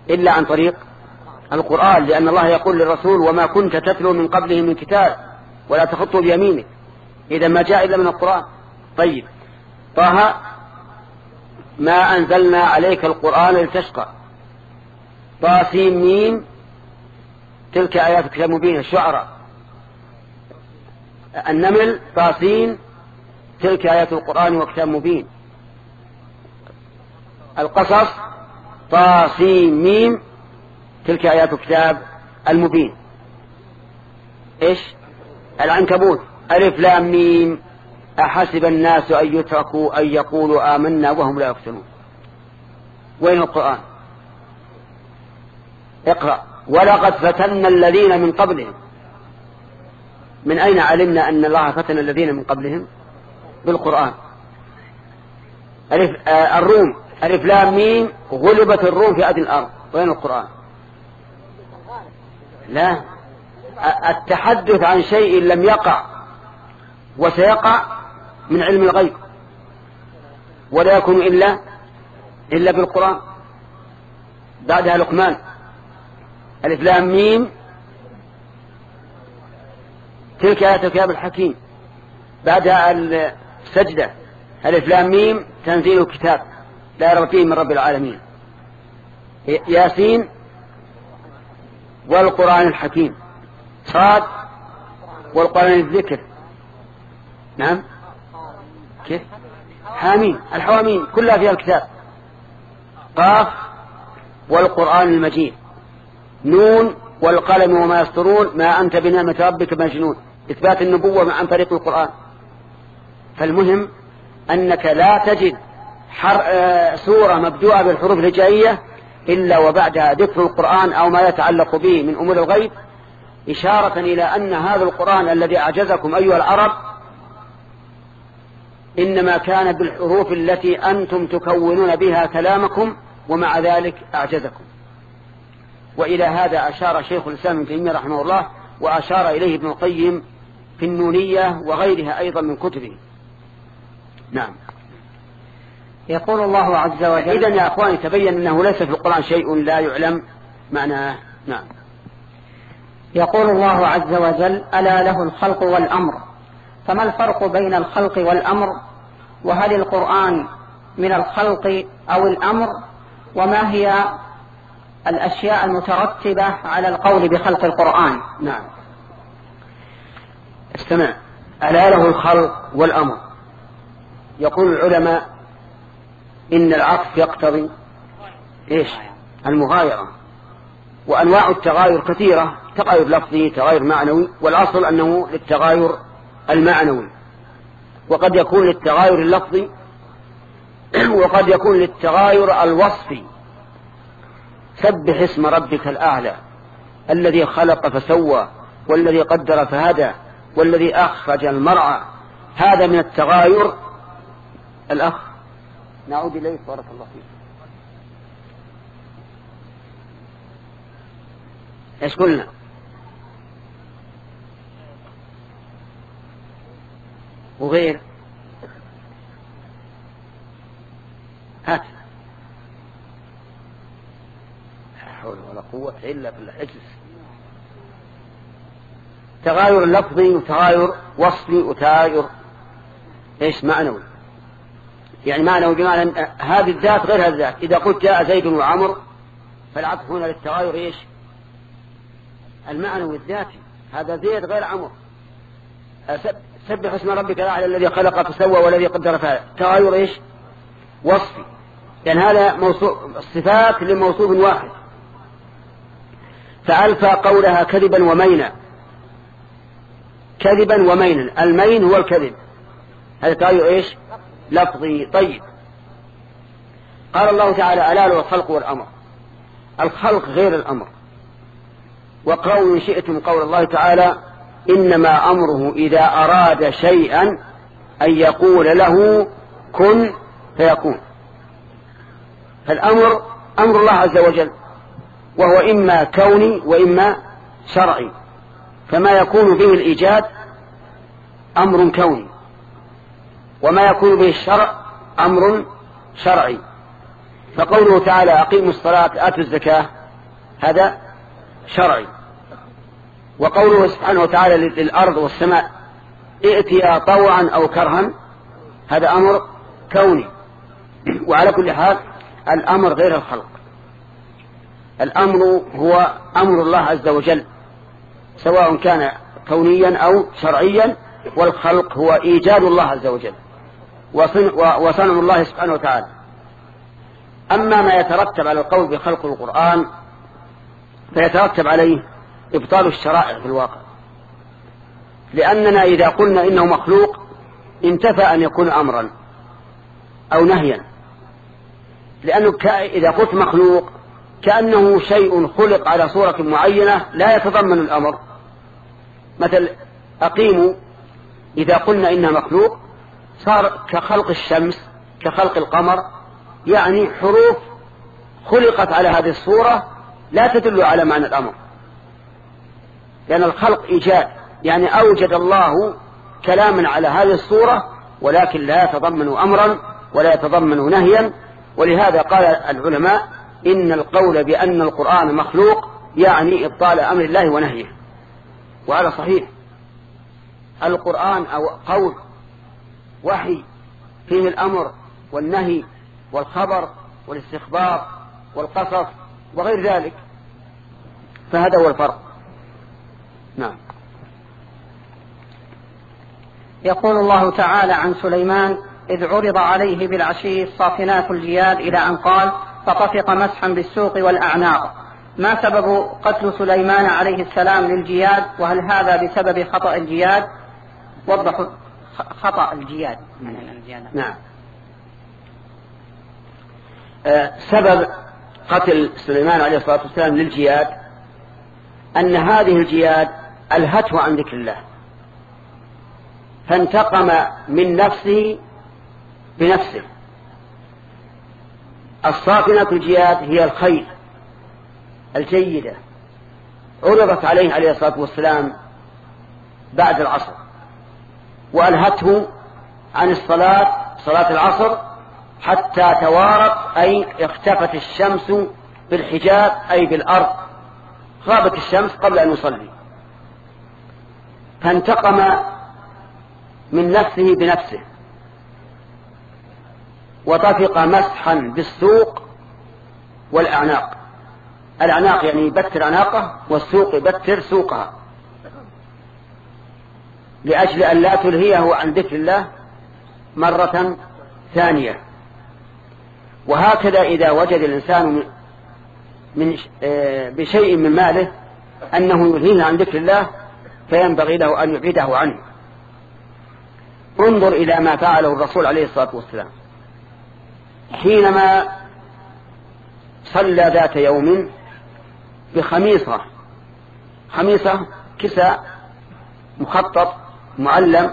إلا عن طريق القرآن، لأن الله يقول للرسول وما كنت تتلو من قبله من كتاب ولا تخطه بيمينك، إذا ما جاء إلا من القرآن. طيب، طه ما أنزلنا عليك القرآن لتشقى. طاسين ميم تلك آيات الكتاب مبين. الشعراء. النمل طاسين تلك آيات القرآن وكتاب مبين. القصص طاسين ميم تلك آيات الكتاب المبين. إيش؟ العنكبوت ألف لام ميم أحسب الناس أن يتركوا أن يقولوا آمنا وهم لا يفتنون. وين القرآن؟ اقرأ. ولقد فتنا الذين من قبلهم. من أين علمنا أن الله فتن الذين من قبلهم؟ بالقرآن. ألف آه الروم ألف لام ميم غلبت الروم في أدنى الأرض. وين القرآن؟ لا، التحدث عن شيء لم يقع وسيقع من علم الغيب، ولا يكون إلا إلا بالقرآن. بعدها لقمان ألف لام ميم تلك آيات الكتاب الحكيم. بعدها السجدة ألف لام ميم تنزيل الكتاب لا ريب فيه من رب العالمين. ياسين والقرآن الحكيم. صاد والقرآن الذكر. نعم كيف؟ حامين الحوامين كلها فيها الكتاب. قاف والقرآن المجيد. نون والقلم وما يسطرون ما أنت بنعمة ربك مجنون. إثبات النبوة عن طريق القرآن. فالمهم أنك لا تجد سورة مبدوءة بالحروف الهجائية إلا وبعدها ذكر القرآن أو ما يتعلق به من أمور الغيب، إشارة إلى أن هذا القرآن الذي أعجزكم أيها العرب إنما كان بالحروف التي أنتم تكونون بها كلامكم، ومع ذلك أعجزكم. وإلى هذا أشار شيخ الإسلام ابن تيمية رحمه الله، وأشار إليه ابن القيم في النونية وغيرها أيضا من كتبه. نعم. يقول الله عز وجل. إذن يا أخواني تبين أنه ليس في القرآن شيء لا يعلم معناه. نعم. يقول الله عز وجل ألا له الخلق والأمر. فما الفرق بين الخلق والأمر؟ وهل القرآن من الخلق أو الأمر؟ وما هي الأشياء المترتبة على القول بخلق القرآن؟ نعم. استمع. ألا له الخلق والأمر. يقول العلماء إن العطف يقتضي إيش؟ المغايرة. وأنواع التغاير كثيرة، تغاير لفظي تغاير معنوي، والأصل أنه للتغاير المعنوي، وقد يكون للتغاير اللفظي وقد يكون للتغاير الوصفي. سبح اسم ربك الأعلى الذي خلق فسوى والذي قدر فهدى والذي أخرج المرعى. هذا من التغاير. الأخ نعود إليه بارك الله فيك. ايش قلنا؟ وغير هات لا حول ولا قوة إلا بالله. اجلس. تغاير لفظي وتغاير وصفي وتغاير ايش معنوي. يعني معنوي بمعنى هذه الذات غير هذه الذات. إذا قلت جاء زيد وعمر فالعطف هنا للتغاير ايش المعنوي الذاتي. هذا زيد غير عمر. سبح اسم ربك الأعلى الذي خلق فسوى والذي قدر فهدى. تغاير ايش وصفي، لأن يعني هذا موصوف الصفات لموصوف واحد. فألفى قولها كذبا ومينا. كذبا ومينا. المين هو الكذب. هذا تغاير ايش لفظي. طيب. قال الله تعالى ألا له الخلق والأمر. الخلق غير الأمر. وقرأوا إن شئتم قول الله تعالى إنما أمره إذا أراد شيئا أن يقول له كن فيكون. فالأمر أمر الله عز وجل، وهو إما كوني وإما شرعي. فما يكون به الإيجاد أمر كوني، وما يكون به الشرع أمر شرعي. فقوله تعالى أقيموا الصلاة آتوا الزكاة هذا شرعي. وقوله سبحانه وتعالى للأرض والسماء ائتيا طوعا أو كرها هذا أمر كوني. وعلى كل حال الأمر غير الخلق، الأمر هو أمر الله عز وجل سواء كان كونيا أو شرعيا، والخلق هو إيجاد الله عز وجل وصنع الله سبحانه وتعالى. أما ما يترتب على القول بخلق القرآن فيترتب عليه إبطال الشرائع في الواقع، لأننا إذا قلنا إنه مخلوق انتفى أن يكون أمرا أو نهيا، لأنه إذا قلت مخلوق كأنه شيء خلق على صورة معينة لا يتضمن الأمر. مثل أقيموا إذا قلنا إنها مخلوق صار كخلق الشمس كخلق القمر، يعني حروف خلقت على هذه الصورة لا تدل على معنى الأمر، لأن الخلق إيجاد، يعني أوجد الله كلاما على هذه الصورة ولكن لا يتضمن أمرا ولا يتضمن نهيا. ولهذا قال العلماء إن القول بأن القرآن مخلوق يعني إبطال أمر الله ونهيه، وهذا صحيح. القرآن أو قول وحي فيه الأمر والنهي والخبر والاستخبار والقصص وغير ذلك، فهذا هو الفرق. نعم. يقول الله تعالى عن سليمان إذ عرض عليه بالعشي الصافنات الجياد إلى أن قال فطفق مسحا بالسوق والأعناق. ما سبب قتل سليمان عليه السلام للجياد، وهل هذا بسبب خطأ الجياد؟ وضحوا خطأ الجياد. نعم. آه سبب قتل سليمان عليه الصلاة والسلام للجياد أن هذه الجياد ألهته عن ذكر الله، فانتقم من نفسه بنفسه. الصافنة الجياد هي الخيل الجيدة، عرضت عليه عليه الصلاة والسلام بعد العصر وألهته عن الصلاة صلاة العصر حتى توارت، أي اختفت الشمس بالحجاب أي بالأرض، غابت الشمس قبل أن يصلي، فانتقم من نفسه بنفسه وطفق مسحا بالسوق والأعناق. الأعناق يعني يبتر أعناقه، والسوق يبتر سوقها، لأجل أن لا تلهيه عن ذكر الله مرة ثانية. وهكذا إذا وجد الإنسان من بشيء من ماله أنه يلهيه عن ذكر الله فينبغي له أن يبعده عنه. انظر إلى ما فعله الرسول عليه الصلاة والسلام حينما صلى ذات يوم بخميصة، خميصة كساء مخطط معلم،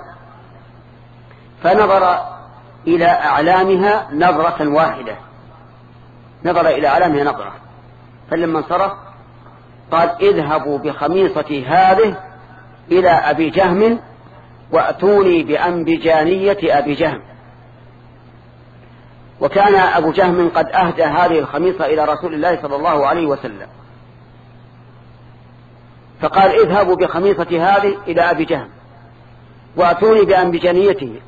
فنظر إلى أعلامها نظرة واحدة، نظر إلى أعلامها نظرة، فلما انصرف قال اذهبوا بخميصتي هذه إلى أبي جهم وأتوني بأنبجانية أبي جهم. وكان أبو جهم قد أهدى هذه الخميصة إلى رسول الله صلى الله عليه وسلم، فقال اذهبوا بخميصتي هذه إلى أبي جهم وأتوني بأنبجانيته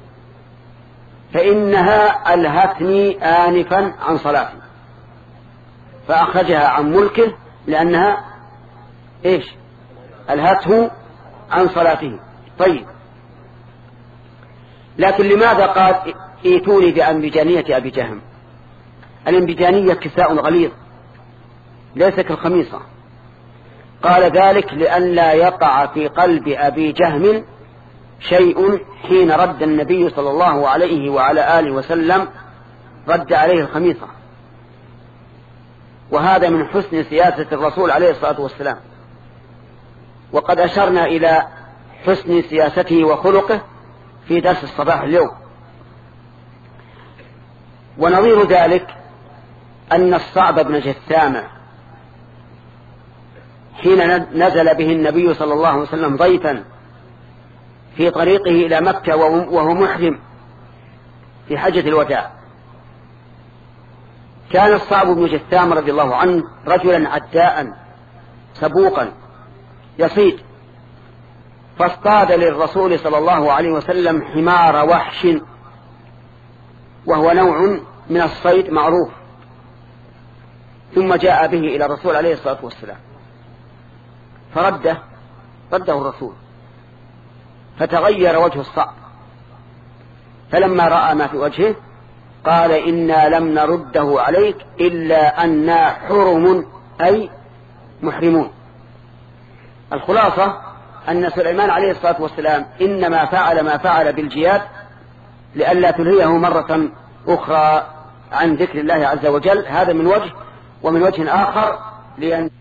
فإنها ألهتني آنفا عن صلاتي، فأخرجها عن ملكه لأنها إيش ألهته عن صلاته. طيب، لكن لماذا قال ائتوني بأنبجانية أبي جهم؟ الأنبجانية كساء غليظ ليس كالخميصة. قال ذلك لئلا يقع في قلب أبي جهم شيء حين رد النبي صلى الله عليه وعلى آله وسلم رد عليه الخميصة، وهذا من حسن سياسة الرسول عليه الصلاة والسلام. وقد أشرنا إلى حسن سياسته وخلقه في درس الصباح اليوم. ونظير ذلك أن الصعب بن جثامة حين نزل به النبي صلى الله عليه وسلم ضيفا في طريقه إلى مكة وهو محرم في حجة الوداع، كان الصعب بن جثامة رضي الله عنه رجلا عداء سبوقا يصيد، فاصطاد للرسول صلى الله عليه وسلم حمار وحش، وهو نوع من الصيد معروف، ثم جاء به إلى الرسول عليه الصلاة والسلام فرده رده الرسول، فتغير وجه الصعب، فلما رأى ما في وجهه قال إنا لم نرده عليك إلا أننا حرم، أي محرمون. الخلاصة أن سليمان عليه الصلاة والسلام إنما فعل ما فعل بالجياد لئلا تلهيه مرة أخرى عن ذكر الله عز وجل، هذا من وجه، ومن وجه آخر لأن